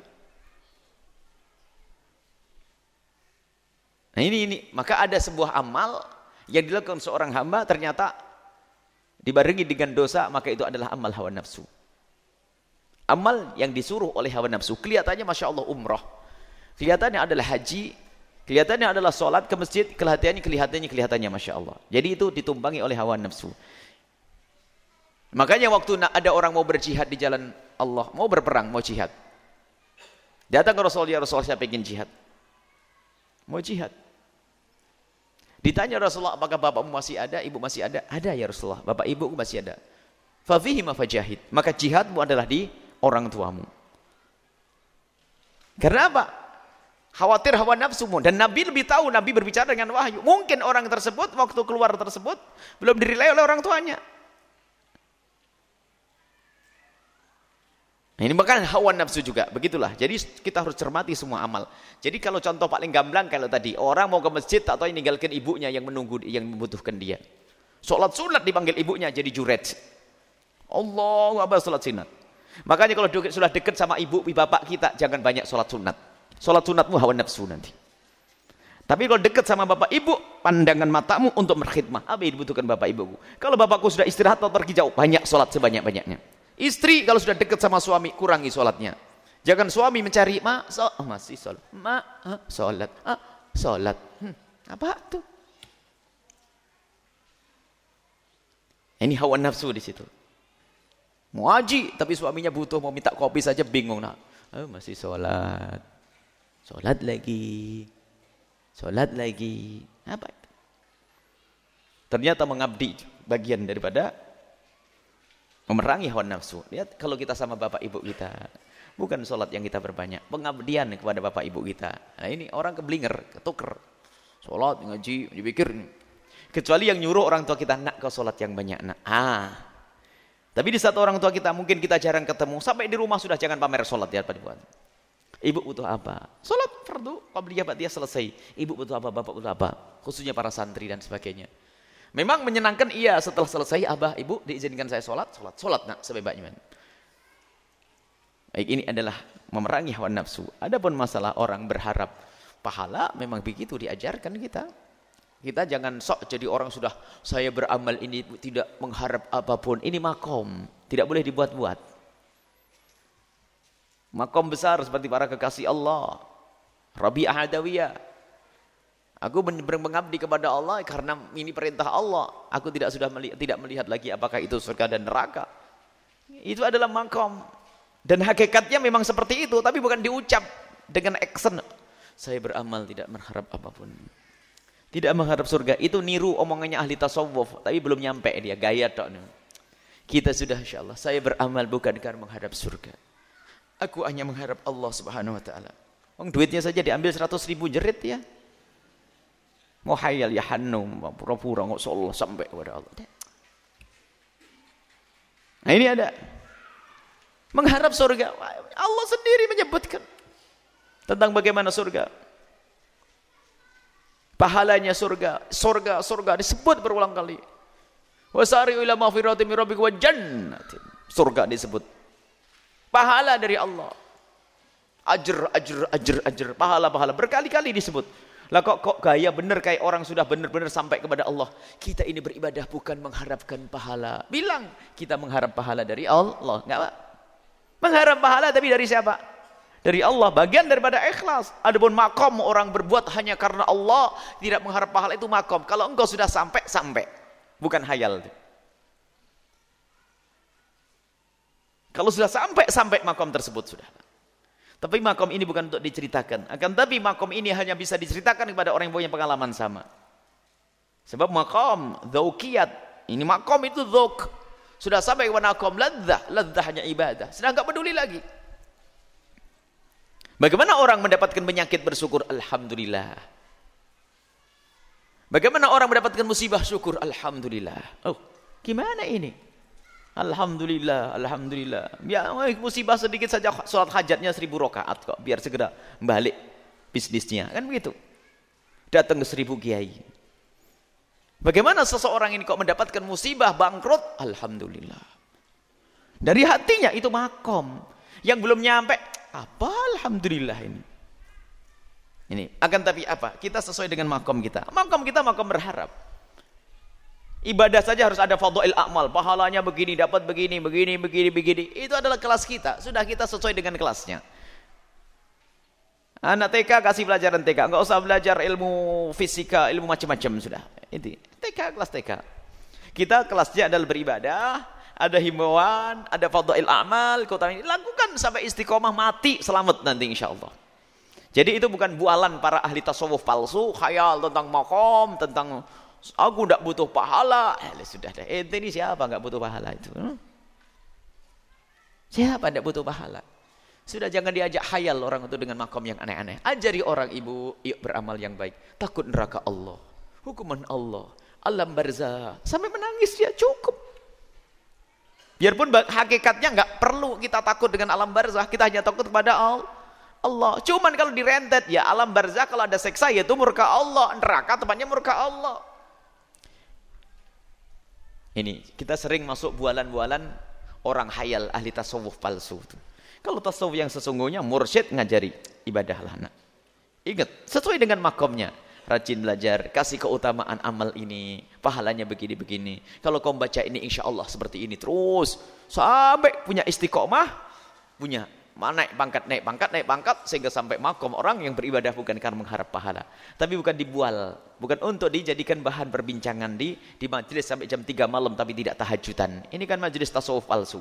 Nah ini ini, maka ada sebuah amal yang dilakukan seorang hamba ternyata dibarengi dengan dosa, maka itu adalah amal hawa nafsu. Amal yang disuruh oleh hawa nafsu. Kelihatannya Masya Allah umrah. Kelihatannya adalah haji. Kelihatannya adalah sholat ke masjid. Kelihatannya, kelihatannya, kelihatannya Masya Allah. Jadi itu ditumpangi oleh hawa nafsu. Makanya waktu ada orang mau berjihad di jalan Allah. Mau berperang, mau jihad. Datang ke Rasulullah, ya Rasulullah saya ingin jihad. Mau jihad. Ditanya Rasulullah, apakah bapakmu masih ada? Ibu masih ada? Ada ya Rasulullah. Bapak ibuku masih ada. Fafihi ma fajahid. Maka jihadmu adalah di orang tuamu. Karena apa? Khawatir hawa nafsumu. Dan Nabi lebih tahu, Nabi berbicara dengan wahyu. Mungkin orang tersebut, waktu keluar tersebut, belum dirilai oleh orang tuanya. Nah, ini bahkan hawa nafsu juga. Begitulah. Jadi kita harus cermati semua amal. Jadi kalau contoh paling gamblang kalau tadi, orang mau ke masjid atau meninggalkan ibunya yang menunggu, yang membutuhkan dia. Sholat sunat dipanggil ibunya jadi juret. Allahu Akbar sholat sunat. Makanya kalau sudah dekat sama ibu, bapak kita, jangan banyak sholat sunat. Sholat sunatmu hawa nafsu nanti. Tapi kalau dekat sama bapak ibu, pandangan matamu untuk berkhidmah. Apa yang dibutuhkan bapak ibuku? Kalau bapakku sudah istirahat atau pergi jauh, banyak sholat sebanyak-banyaknya. Istri kalau sudah dekat sama suami, kurangi sholatnya. Jangan suami mencari, ma, so, oh, masih sholat. Ma, ah, sholat. Ah, sholat. Hmm, apa tuh? Ini hawa nafsu di situ. Mau haji, tapi suaminya butuh, mau minta kopi saja bingung. Nah, oh, masih sholat. Sholat lagi. Sholat lagi. Apa itu? Ternyata mengabdi bagian daripada memerangi hawa nafsu. Lihat kalau kita sama bapak ibu kita. Bukan sholat yang kita berbanyak, pengabdian kepada bapak ibu kita. Nah ini orang keblinger, ketuker. Sholat, ngaji, dipikir. Kecuali yang nyuruh orang tua kita, nak kau sholat yang banyak, nak. Ah. Tapi di saat orang tua kita, mungkin kita jarang ketemu, sampai di rumah sudah jangan pamer sholat ya, Pak. Ibu butuh apa? Sholat fardu, qabliyah ba'diyah selesai. Ibu butuh apa, bapak butuh apa? Khususnya para santri dan sebagainya. Memang menyenangkan iya, setelah selesai, abah, ibu, diizinkan saya sholat, sholat, sholat nak, sebebasnya. Baik, ini adalah memerangi hawa nafsu. Adapun masalah orang berharap pahala, memang begitu diajarkan kita. Kita jangan sok jadi orang sudah saya beramal ini tidak mengharap apapun. Ini makom, tidak boleh dibuat-buat. Makom besar seperti para kekasih Allah. Rabi'ah Adawiyah. Aku mengabdi kepada Allah karena ini perintah Allah. Aku tidak sudah melihat, tidak melihat lagi apakah itu surga dan neraka. Itu adalah makom. Dan hakikatnya memang seperti itu, tapi bukan diucap dengan action. Saya beramal tidak mengharap apapun. Tidak mengharap surga. Itu niru omongannya ahli tasawuf, tapi belum nyampe dia, gaya tok. Kita sudah insyaallah, saya beramal bukan karena mengharap surga. Aku hanya mengharap Allah Subhanahu wa taala. Wong duitnya saja diambil seratus ribu jerit ya. Mau hayal ya hanum, pura-pura nggak Allah sampai kepada Allah. Nah ini ada mengharap surga. Allah sendiri menyebutkan tentang bagaimana surga. Pahalanya surga, surga, surga disebut berulang kali. Wasari'u ila maghfiratin min rabbikum wa jannatin. Surga disebut. Pahala dari Allah. Ajr, ajr, ajr, ajr, pahala, pahala berkali-kali disebut. Lah kok kok gaya bener kayak orang sudah benar-benar sampai kepada Allah. Kita ini beribadah bukan mengharapkan pahala. Bilang kita mengharap pahala dari Allah, enggak Pak? Mengharap pahala tapi dari siapa? Dari Allah, bagian daripada ikhlas. Adapun makom orang berbuat hanya karena Allah, tidak mengharap pahala itu makom. Kalau engkau sudah sampai, sampai. Bukan hayal. Kalau sudah sampai, sampai makom tersebut sudah. Tapi makom ini bukan untuk diceritakan. Akan tapi makom ini hanya bisa diceritakan kepada orang yang punya pengalaman sama. Sebab makom, dzauqiyat. Ini makom itu dzauq. Sudah sampai kepada makom ladzah. Ladzah hanya ibadah. Sudah enggak peduli lagi. Bagaimana orang mendapatkan penyakit bersyukur? Alhamdulillah. Bagaimana orang mendapatkan musibah syukur? Alhamdulillah. Oh, gimana ini? Alhamdulillah, Alhamdulillah. Ya, musibah sedikit saja, sholat hajatnya seribu rakaat kok. Biar segera balik bisnisnya. Kan begitu. Datang ke seribu kiai. Bagaimana seseorang ini kok mendapatkan musibah, bangkrut? Alhamdulillah. Dari hatinya itu makom. Yang belum nyampe, apa alhamdulillah ini. Ini akan tapi apa? Kita sesuai dengan makom kita. Makom kita makom berharap. Ibadah saja harus ada fadhail a'mal, pahalanya begini, dapat begini, begini, begini, begini. Itu adalah kelas kita. Sudah kita sesuai dengan kelasnya. Anak T K kasih pelajaran T K, enggak usah belajar ilmu fisika, ilmu macam-macam sudah. Ini T K, kelas T K. Kita kelasnya adalah beribadah, ada himbauan, ada fadhail a'mal, lakukan sampai istiqomah mati selamat nanti insyaallah. Jadi itu bukan bualan para ahli tasawuf palsu, khayal tentang makom, tentang aku tidak butuh pahala. Eh, sudah dah. Eh, ini siapa enggak butuh pahala itu? Hmm? Siapa tidak butuh pahala? Sudah jangan diajak khayal orang itu dengan makom yang aneh-aneh. Ajari orang ibu, yuk beramal yang baik. Takut neraka Allah, hukuman Allah, alam barzah, sampai menangis dia cukup. Biarpun hakikatnya enggak perlu kita takut dengan alam barzah, kita hanya takut kepada Allah. Cuman kalau direntet, ya alam barzah kalau ada seksa yaitu murka Allah, neraka tempatnya murka Allah. Ini kita sering masuk bualan-bualan orang hayal ahli tasawuf palsu itu. Kalau tasawuf yang sesungguhnya mursyid ngajari ibadahlah nak. Ingat sesuai dengan makomnya. Rajin belajar, kasih keutamaan amal ini, pahalanya begini-begini. Kalau kau baca ini insya Allah seperti ini terus sampai punya istiqomah, punya naik pangkat, naik pangkat, naik pangkat sehingga sampai makom orang yang beribadah bukan karena mengharap pahala, tapi bukan dibual, bukan untuk dijadikan bahan perbincangan di di majelis sampai jam tiga malam tapi tidak tahajudan. Ini kan majelis tasawuf palsu.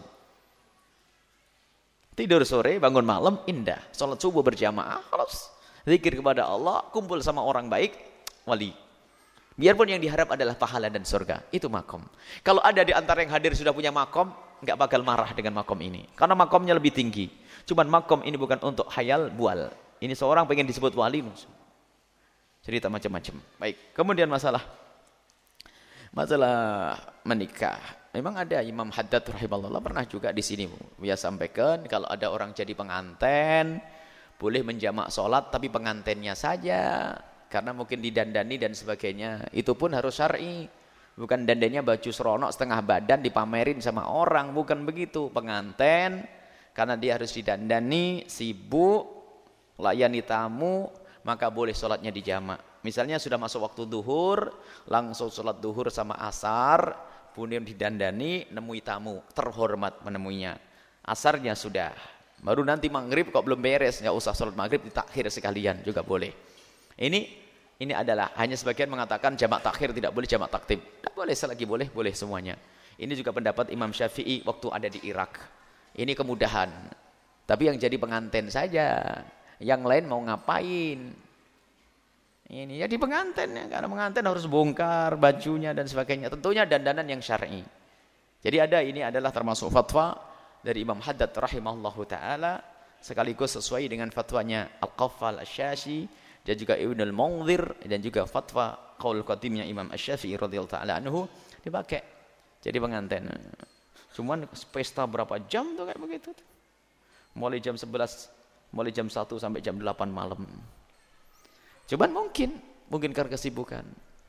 Tidur sore, bangun malam, indah. Salat subuh berjamaah, halas. Zikir kepada Allah, kumpul sama orang baik, wali. Biarpun yang diharap adalah pahala dan surga. Itu makom. Kalau ada di antara yang hadir sudah punya makom, nggak bakal marah dengan makom ini. Karena makomnya lebih tinggi. Cuman makom ini bukan untuk hayal bual. Ini seorang pengen disebut wali. Cerita macam-macam. Baik, kemudian masalah masalah menikah. Memang ada Imam Haddad rahimahullah pernah juga di sini dia sampaikan kalau ada orang jadi pengantin boleh menjamak sholat tapi pengantinnya saja karena mungkin didandani dan sebagainya. Itu pun harus syar'i. Bukan dandannya baju seronok setengah badan dipamerin sama orang, bukan begitu. Pengantin karena dia harus didandani, sibuk, layani tamu, maka boleh sholatnya dijamak. Misalnya sudah masuk waktu duhur, langsung sholat duhur sama asar, kemudian didandani, nemui tamu, terhormat menemuinya. Asarnya sudah, baru nanti maghrib kok belum beres, nggak usah sholat maghrib, ditakhir sekalian juga boleh. Ini ini adalah hanya sebagian mengatakan jamak takhir tidak boleh, jamak takdim. Tidak boleh, selagi boleh, boleh semuanya. Ini juga pendapat Imam Syafi'i waktu ada di Irak. Ini kemudahan. Tapi yang jadi pengantin saja, yang lain mau ngapain? Ini jadi pengantin ya, karena pengantin harus bongkar bajunya dan sebagainya. Tentunya dandanan yang syar'i. Jadi ada ini adalah termasuk fatwa dari Imam Haddad rahimahullahu taala sekaligus sesuai dengan fatwanya Al-Qaffal Asy-Syashi dan juga Ibnu Al-Munzir dan juga fatwa qaul qadimnya Imam Asy-Syafi'i radhiyallahu taala anhu dipakai jadi pengantin. Cuman pesta berapa jam tuh kayak begitu. Mulai jam sebelas, mulai jam satu sampai jam delapan malam. Cuman mungkin, mungkin karena kesibukan.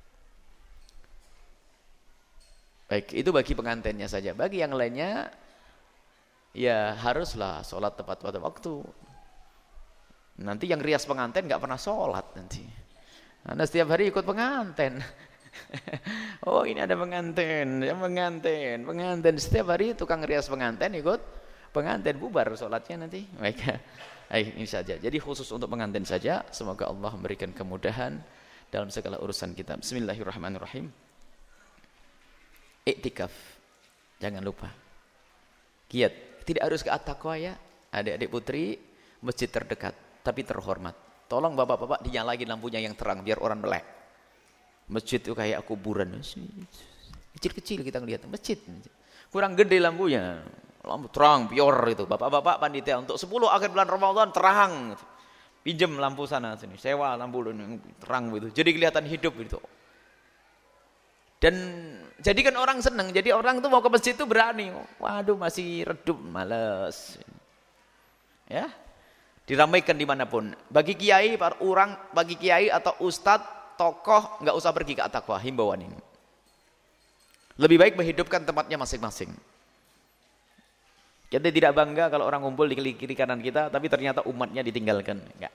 Baik, itu bagi pengantinnya saja. Bagi yang lainnya, ya haruslah sholat tepat pada waktu. Nanti yang rias pengantin nggak pernah sholat nanti. Anda setiap hari ikut pengantin. Oh ini ada pengantin, yang pengantin, pengantin. Setiap hari tukang rias pengantin ikut pengantin, bubar sholatnya nanti. Baik. Baik, ini saja. Jadi khusus untuk pengantin saja. Semoga Allah memberikan kemudahan dalam segala urusan kita. Bismillahirrahmanirrahim. Iktikaf. Jangan lupa. Giat. Tidak harus ke At-Taqwa ya. Adik-adik putri, masjid terdekat tapi terhormat. Tolong bapak-bapak dinyalain lampunya yang terang biar orang melek. Masjid itu kayak kuburan. Kecil-kecil kita ngelihat masjid. Kurang gede lampunya. Lampu terang, pior itu. Bapak-bapak panitia untuk sepuluh akhir bulan Ramadan terang. Pinjam lampu sana sini. Sewa lampu terang gitu. Jadi kelihatan hidup gitu. Dan jadikan orang senang. Jadi orang tuh mau ke masjid itu berani. Waduh masih redup, males. Ya. Diramaikan dimanapun. Bagi kiai, para orang, bagi kiai atau ustadz, tokoh, nggak usah pergi ke At-Taqwa, himbauan ini. Lebih baik menghidupkan tempatnya masing-masing. Kita tidak bangga kalau orang kumpul di kiri kanan kita, tapi ternyata umatnya ditinggalkan. Enggak.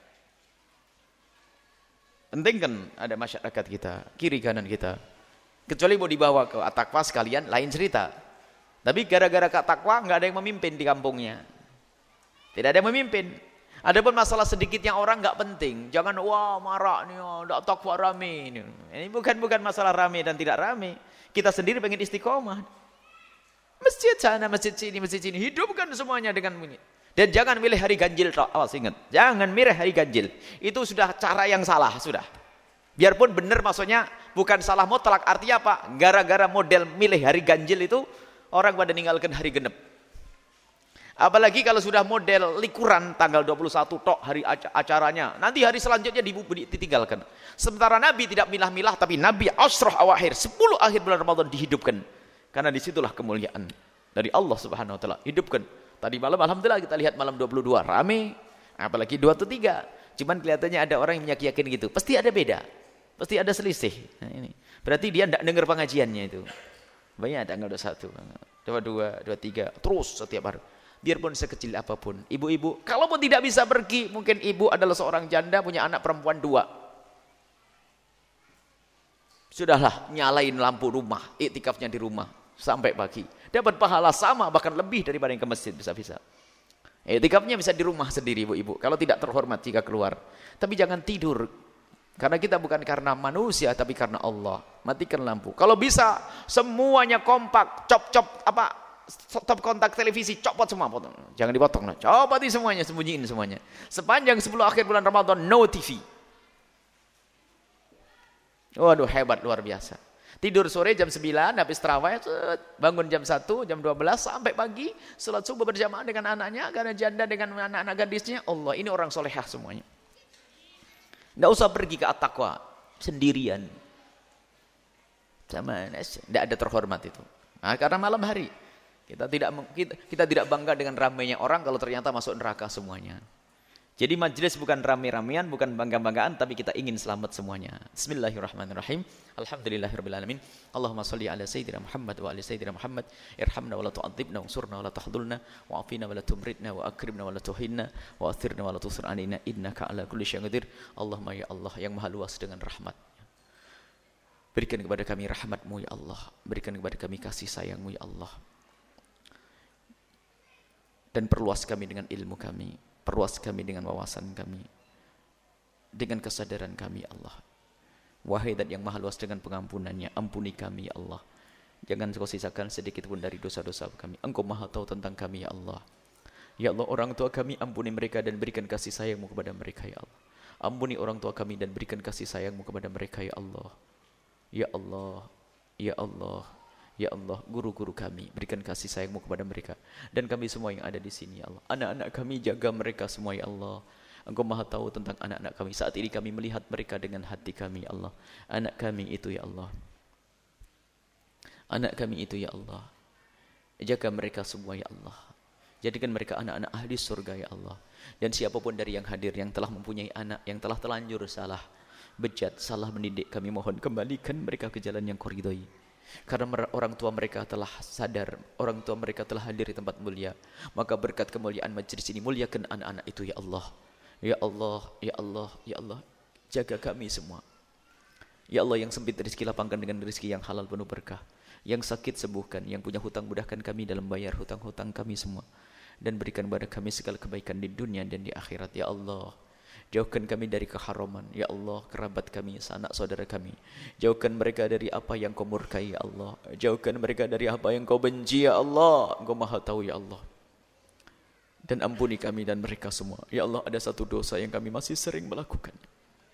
Penting kan ada masyarakat kita, kiri kanan kita. Kecuali mau dibawa ke At-Taqwa sekalian, lain cerita. Tapi gara-gara ke At-Taqwa nggak ada yang memimpin di kampungnya. Tidak ada yang memimpin. Adapun masalah sedikitnya orang nggak penting. Jangan wah marah nih, nggak takwa rame. Ini bukan bukan masalah rame dan tidak rame. Kita sendiri pengen istiqomah. Masjid sana, masjid sini, masjid sini. Hidupkan semuanya dengan ini. Dan jangan milih hari ganjil. Awas ingat, jangan milih hari ganjil. Itu sudah cara yang salah sudah. Biarpun benar maksudnya bukan salah mutlak. Artinya apa? Gara-gara model milih hari ganjil itu orang pada ninggalkan hari genep. Apalagi kalau sudah model likuran tanggal dua puluh satu tok hari acaranya. Nanti hari selanjutnya ditinggalkan. Sementara Nabi tidak milah-milah, tapi Nabi asroh awakhir, sepuluh akhir bulan Ramadan dihidupkan. Karena disitulah kemuliaan dari Allah Subhanahu Wa Taala. Hidupkan. Tadi malam alhamdulillah kita lihat malam dua puluh dua rame. Apalagi dua atau tiga. Cuman kelihatannya ada orang yang yakin gitu. Pasti ada beda. Pasti ada selisih. Nah, ini. Berarti dia tidak dengar pengajiannya itu. Banyak tanggal dua puluh satu, dua puluh dua, dua puluh tiga. Terus setiap hari. Biarpun sekecil apapun. Ibu-ibu, kalaupun tidak bisa pergi, mungkin ibu adalah seorang janda, punya anak perempuan dua. Sudahlah, nyalain lampu rumah, iktikafnya di rumah, sampai pagi. Dapat pahala sama, bahkan lebih daripada yang ke masjid, bisa-bisa. Iktikafnya bisa di rumah sendiri, ibu-ibu. Kalau tidak terhormat jika keluar. Tapi jangan tidur. Karena kita bukan karena manusia, tapi karena Allah. Matikan lampu. Kalau bisa, semuanya kompak, cop-cop, apa, stop kontak televisi, copot semua, potong. Jangan dipotong, nah. Copotin semuanya, sembunyiin semuanya. Sepanjang sepuluh akhir bulan Ramadan, no T V. Waduh, hebat, luar biasa. Tidur sore jam sembilan, habis tarawih, bangun jam satu, jam dua belas, sampai pagi, salat subuh berjamaah dengan anaknya, karena janda dengan anak-anak gadisnya. Allah, ini orang solehah semuanya. Tidak usah pergi ke at-taqwa, sendirian. Sama, tidak ada terhormat itu. Nah, karena malam hari. Kita tidak kita, kita tidak bangga dengan ramainya orang kalau ternyata masuk neraka semuanya. Jadi majlis bukan rame-ramean, bukan bangga-banggaan, tapi kita ingin selamat semuanya. Bismillahirrahmanirrahim. Alhamdulillahirabbil alamin. Allahumma shalli ala sayyidina Muhammad wa ala sayyidina Muhammad. Irhamna wa la tu'adzibna wansurna wa la tahdhulna wa'afina wa la tumritna wa akrimna wa la tuhinna wa athirna wa la tusir alaina innaka ala kulli syai'in qadir. Allahumma ya Allah yang maha luas dengan rahmat. Berikan kepada kami rahmat-Mu ya Allah. Berikan kepada kami kasih sayang-Mu ya Allah. Dan perluas kami dengan ilmu kami, perluas kami dengan wawasan kami, dengan kesadaran kami Allah. Wahai Zat yang maha luas dengan pengampunannya, ampuni kami ya Allah. Jangan kau sisakan sedikit pun dari dosa-dosa kami. Engkau maha tahu tentang kami ya Allah. Ya Allah, orang tua kami ampuni mereka dan berikan kasih sayang-Mu kepada mereka ya Allah. Ampuni orang tua kami dan berikan kasih sayang-Mu kepada mereka ya Allah. Ya Allah, ya Allah. Ya Allah, guru-guru kami, berikan kasih sayang-Mu kepada mereka. Dan kami semua yang ada di sini, ya Allah. Anak-anak kami, jaga mereka semua, ya Allah. Engkau maha tahu tentang anak-anak kami. Saat ini kami melihat mereka dengan hati kami, ya Allah. Anak kami itu, ya Allah. Anak kami itu, ya Allah. Jaga mereka semua, ya Allah. Jadikan mereka anak-anak ahli surga, ya Allah. Dan siapapun dari yang hadir, yang telah mempunyai anak, yang telah telanjur salah, bejat, salah mendidik, kami mohon kembalikan mereka ke jalan yang Kau ridhoi. Karena orang tua mereka telah sadar, orang tua mereka telah hadir di tempat mulia, maka berkat kemuliaan majlis ini muliakan anak-anak itu ya Allah. Ya Allah, ya Allah, ya Allah, jaga kami semua. Ya Allah, yang sempit rezeki lapangkan dengan rezeki yang halal penuh berkah. Yang sakit sembuhkan, yang punya hutang mudahkan kami dalam bayar hutang-hutang kami semua. Dan berikan kepada kami segala kebaikan di dunia dan di akhirat ya Allah. Jauhkan kami dari keharaman, ya Allah, kerabat kami, sanak saudara kami. Jauhkan mereka dari apa yang Kau murkai, ya Allah. Jauhkan mereka dari apa yang Kau benci, ya Allah. Engkau maha tahu, ya Allah. Dan ampuni kami dan mereka semua. Ya Allah, ada satu dosa yang kami masih sering melakukannya.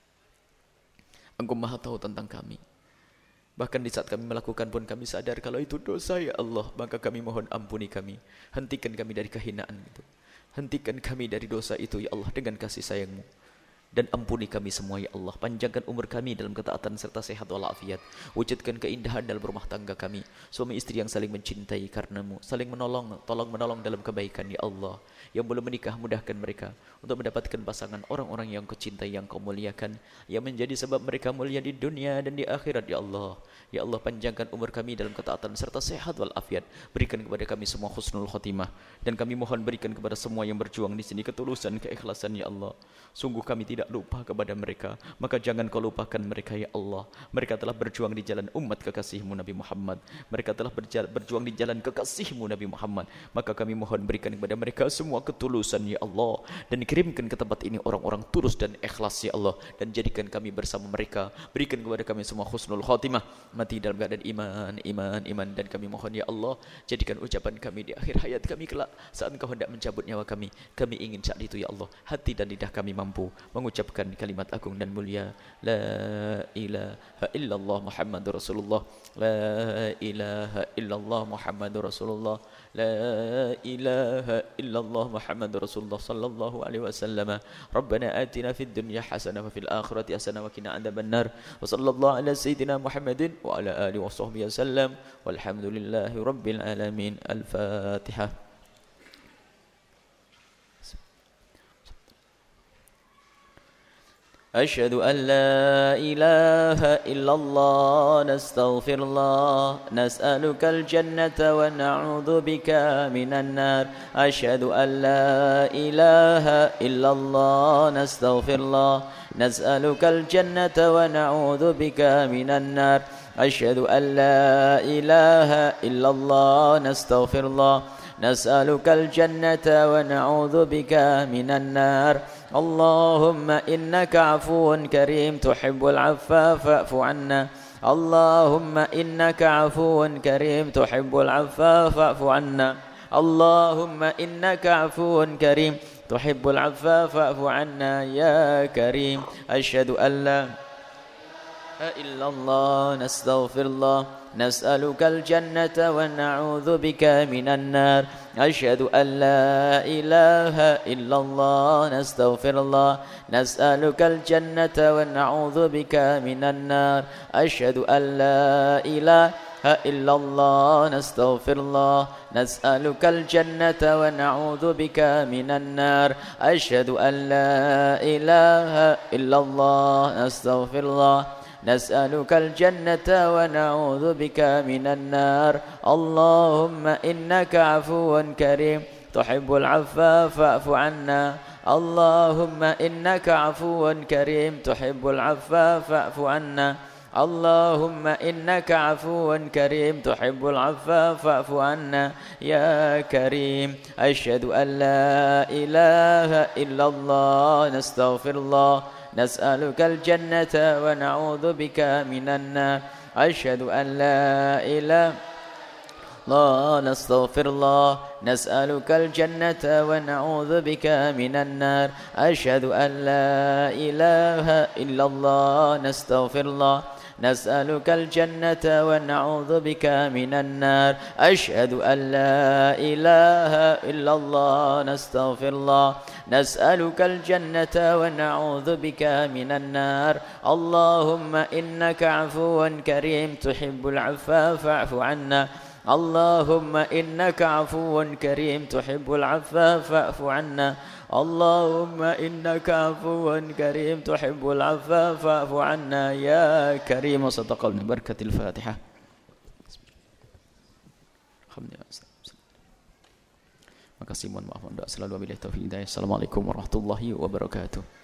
Engkau maha tahu tentang kami. Bahkan di saat kami melakukan pun kami sadar kalau itu dosa, ya Allah. Maka kami mohon ampuni kami. Hentikan kami dari kehinaan itu. Hentikan kami dari dosa itu, ya Allah, dengan kasih sayang-Mu. Dan ampuni kami semua ya Allah. Panjangkan umur kami dalam ketaatan serta sehat walafiat. Wujudkan keindahan dalam rumah tangga kami. Suami istri yang saling mencintai karena-Mu, saling menolong, tolong menolong dalam kebaikan ya Allah. Yang belum menikah mudahkan mereka untuk mendapatkan pasangan orang-orang yang Kau cintai, yang Kau muliakan, yang menjadi sebab mereka mulia di dunia dan di akhirat ya Allah. Ya Allah, panjangkan umur kami dalam ketaatan serta sehat walafiat. Berikan kepada kami semua husnul khotimah. Dan kami mohon berikan kepada semua yang berjuang di sini ketulusan, keikhlasan ya Allah. Sungguh kami tidak lupa kepada mereka, maka jangan Kau lupakan mereka ya Allah. Mereka telah berjuang di jalan umat kekasih-Mu Nabi Muhammad. Mereka telah berjuang di jalan kekasih-Mu Nabi Muhammad. Maka kami mohon berikan kepada mereka semua ketulusan ya Allah. Dan kirimkan ke tempat ini orang-orang tulus dan ikhlas ya Allah. Dan jadikan kami bersama mereka. Berikan kepada kami semua husnul khatimah, mati dalam keadaan iman, iman, iman. Dan kami mohon ya Allah, jadikan ucapan kami di akhir hayat kami kelak saat Engkau hendak mencabut nyawa kami. Kami ingin saat itu ya Allah, hati dan lidah kami mampu mengucapkan kalimat agung dan mulia, la ilaha illallah Muhammadur Rasulullah, la ilaha illallah Muhammadur Rasulullah, la ilaha illallah Muhammadur Rasulullah sallallahu alaihi wasallam. Rabbana atina fid dunya hasanah wa fil akhirati hasanah wa qina adzabannar. Wa sallallahu ala sayyidina Muhammadin wa ala alihi washabbihi wasallam. Walhamdulillahi rabbil alamin. Al-Fatihah. أشهد أن لا إله إلا الله نستغفر الله نسألك الجنة ونعوذ بك من النار أشهد أن لا إله إلا الله نستغفر الله نسألك الجنة ونعوذ بك من النار أشهد أن لا إله إلا الله نستغفر الله نسألك الجنة ونعوذ بك من النار اللهم إنك عفو كريم تحب العفو فاعف عنا اللهم إنك عفو كريم تحب العفو فاعف عنا اللهم إنك عفو كريم تحب العفو فاعف عنا يا كريم أشهد أن لا إلا الله نستغفر الله نسألك الجنة ونعوذ بك من النار أشهد أن لا إله إلا الله نستغفر الله نسألك الجنة ونعوذ بك من النار أشهد أن لا إله إلا الله نستغفر الله نسألك الجنة ونعوذ بك من النار أشهد أن لا إله إلا الله نستغفر الله نسألك الجنة ونعوذ بك من النار اللهم إنك عفو كريم تحب العفو فاعف عنا اللهم إنك عفو كريم تحب العفو فاعف عنا اللهم إنك عفو كريم تحب العفو فاعف عنا يا كريم أشهد أن لا إله إلا الله نستغفر الله نسألك الجنة ونعوذ بك من النار أشهد أن لا إله الله نستغفر الله نسألك الجنة ونعوذ بك من النار أشهد أن لا إله إلا الله نستغفر الله نسألك الجنة ونعوذ بك من النار أشهد أن لا إله إلا الله نستغفر الله نسألك الجنة ونعوذ بك من النار اللهم إنك عفو كريم تحب العفو فاعف عنا اللهم إنك عفو كريم تحب العفو فاعف عنا اللهم إنك عفو كريم تحب العفو فاعف عنا يا كريم وصدق ابن بركة الفاتحة. Makasih, mohon maaf, selalu wabillahi taufiq hidayah. Assalamualaikum warahmatullahi wabarakatuh.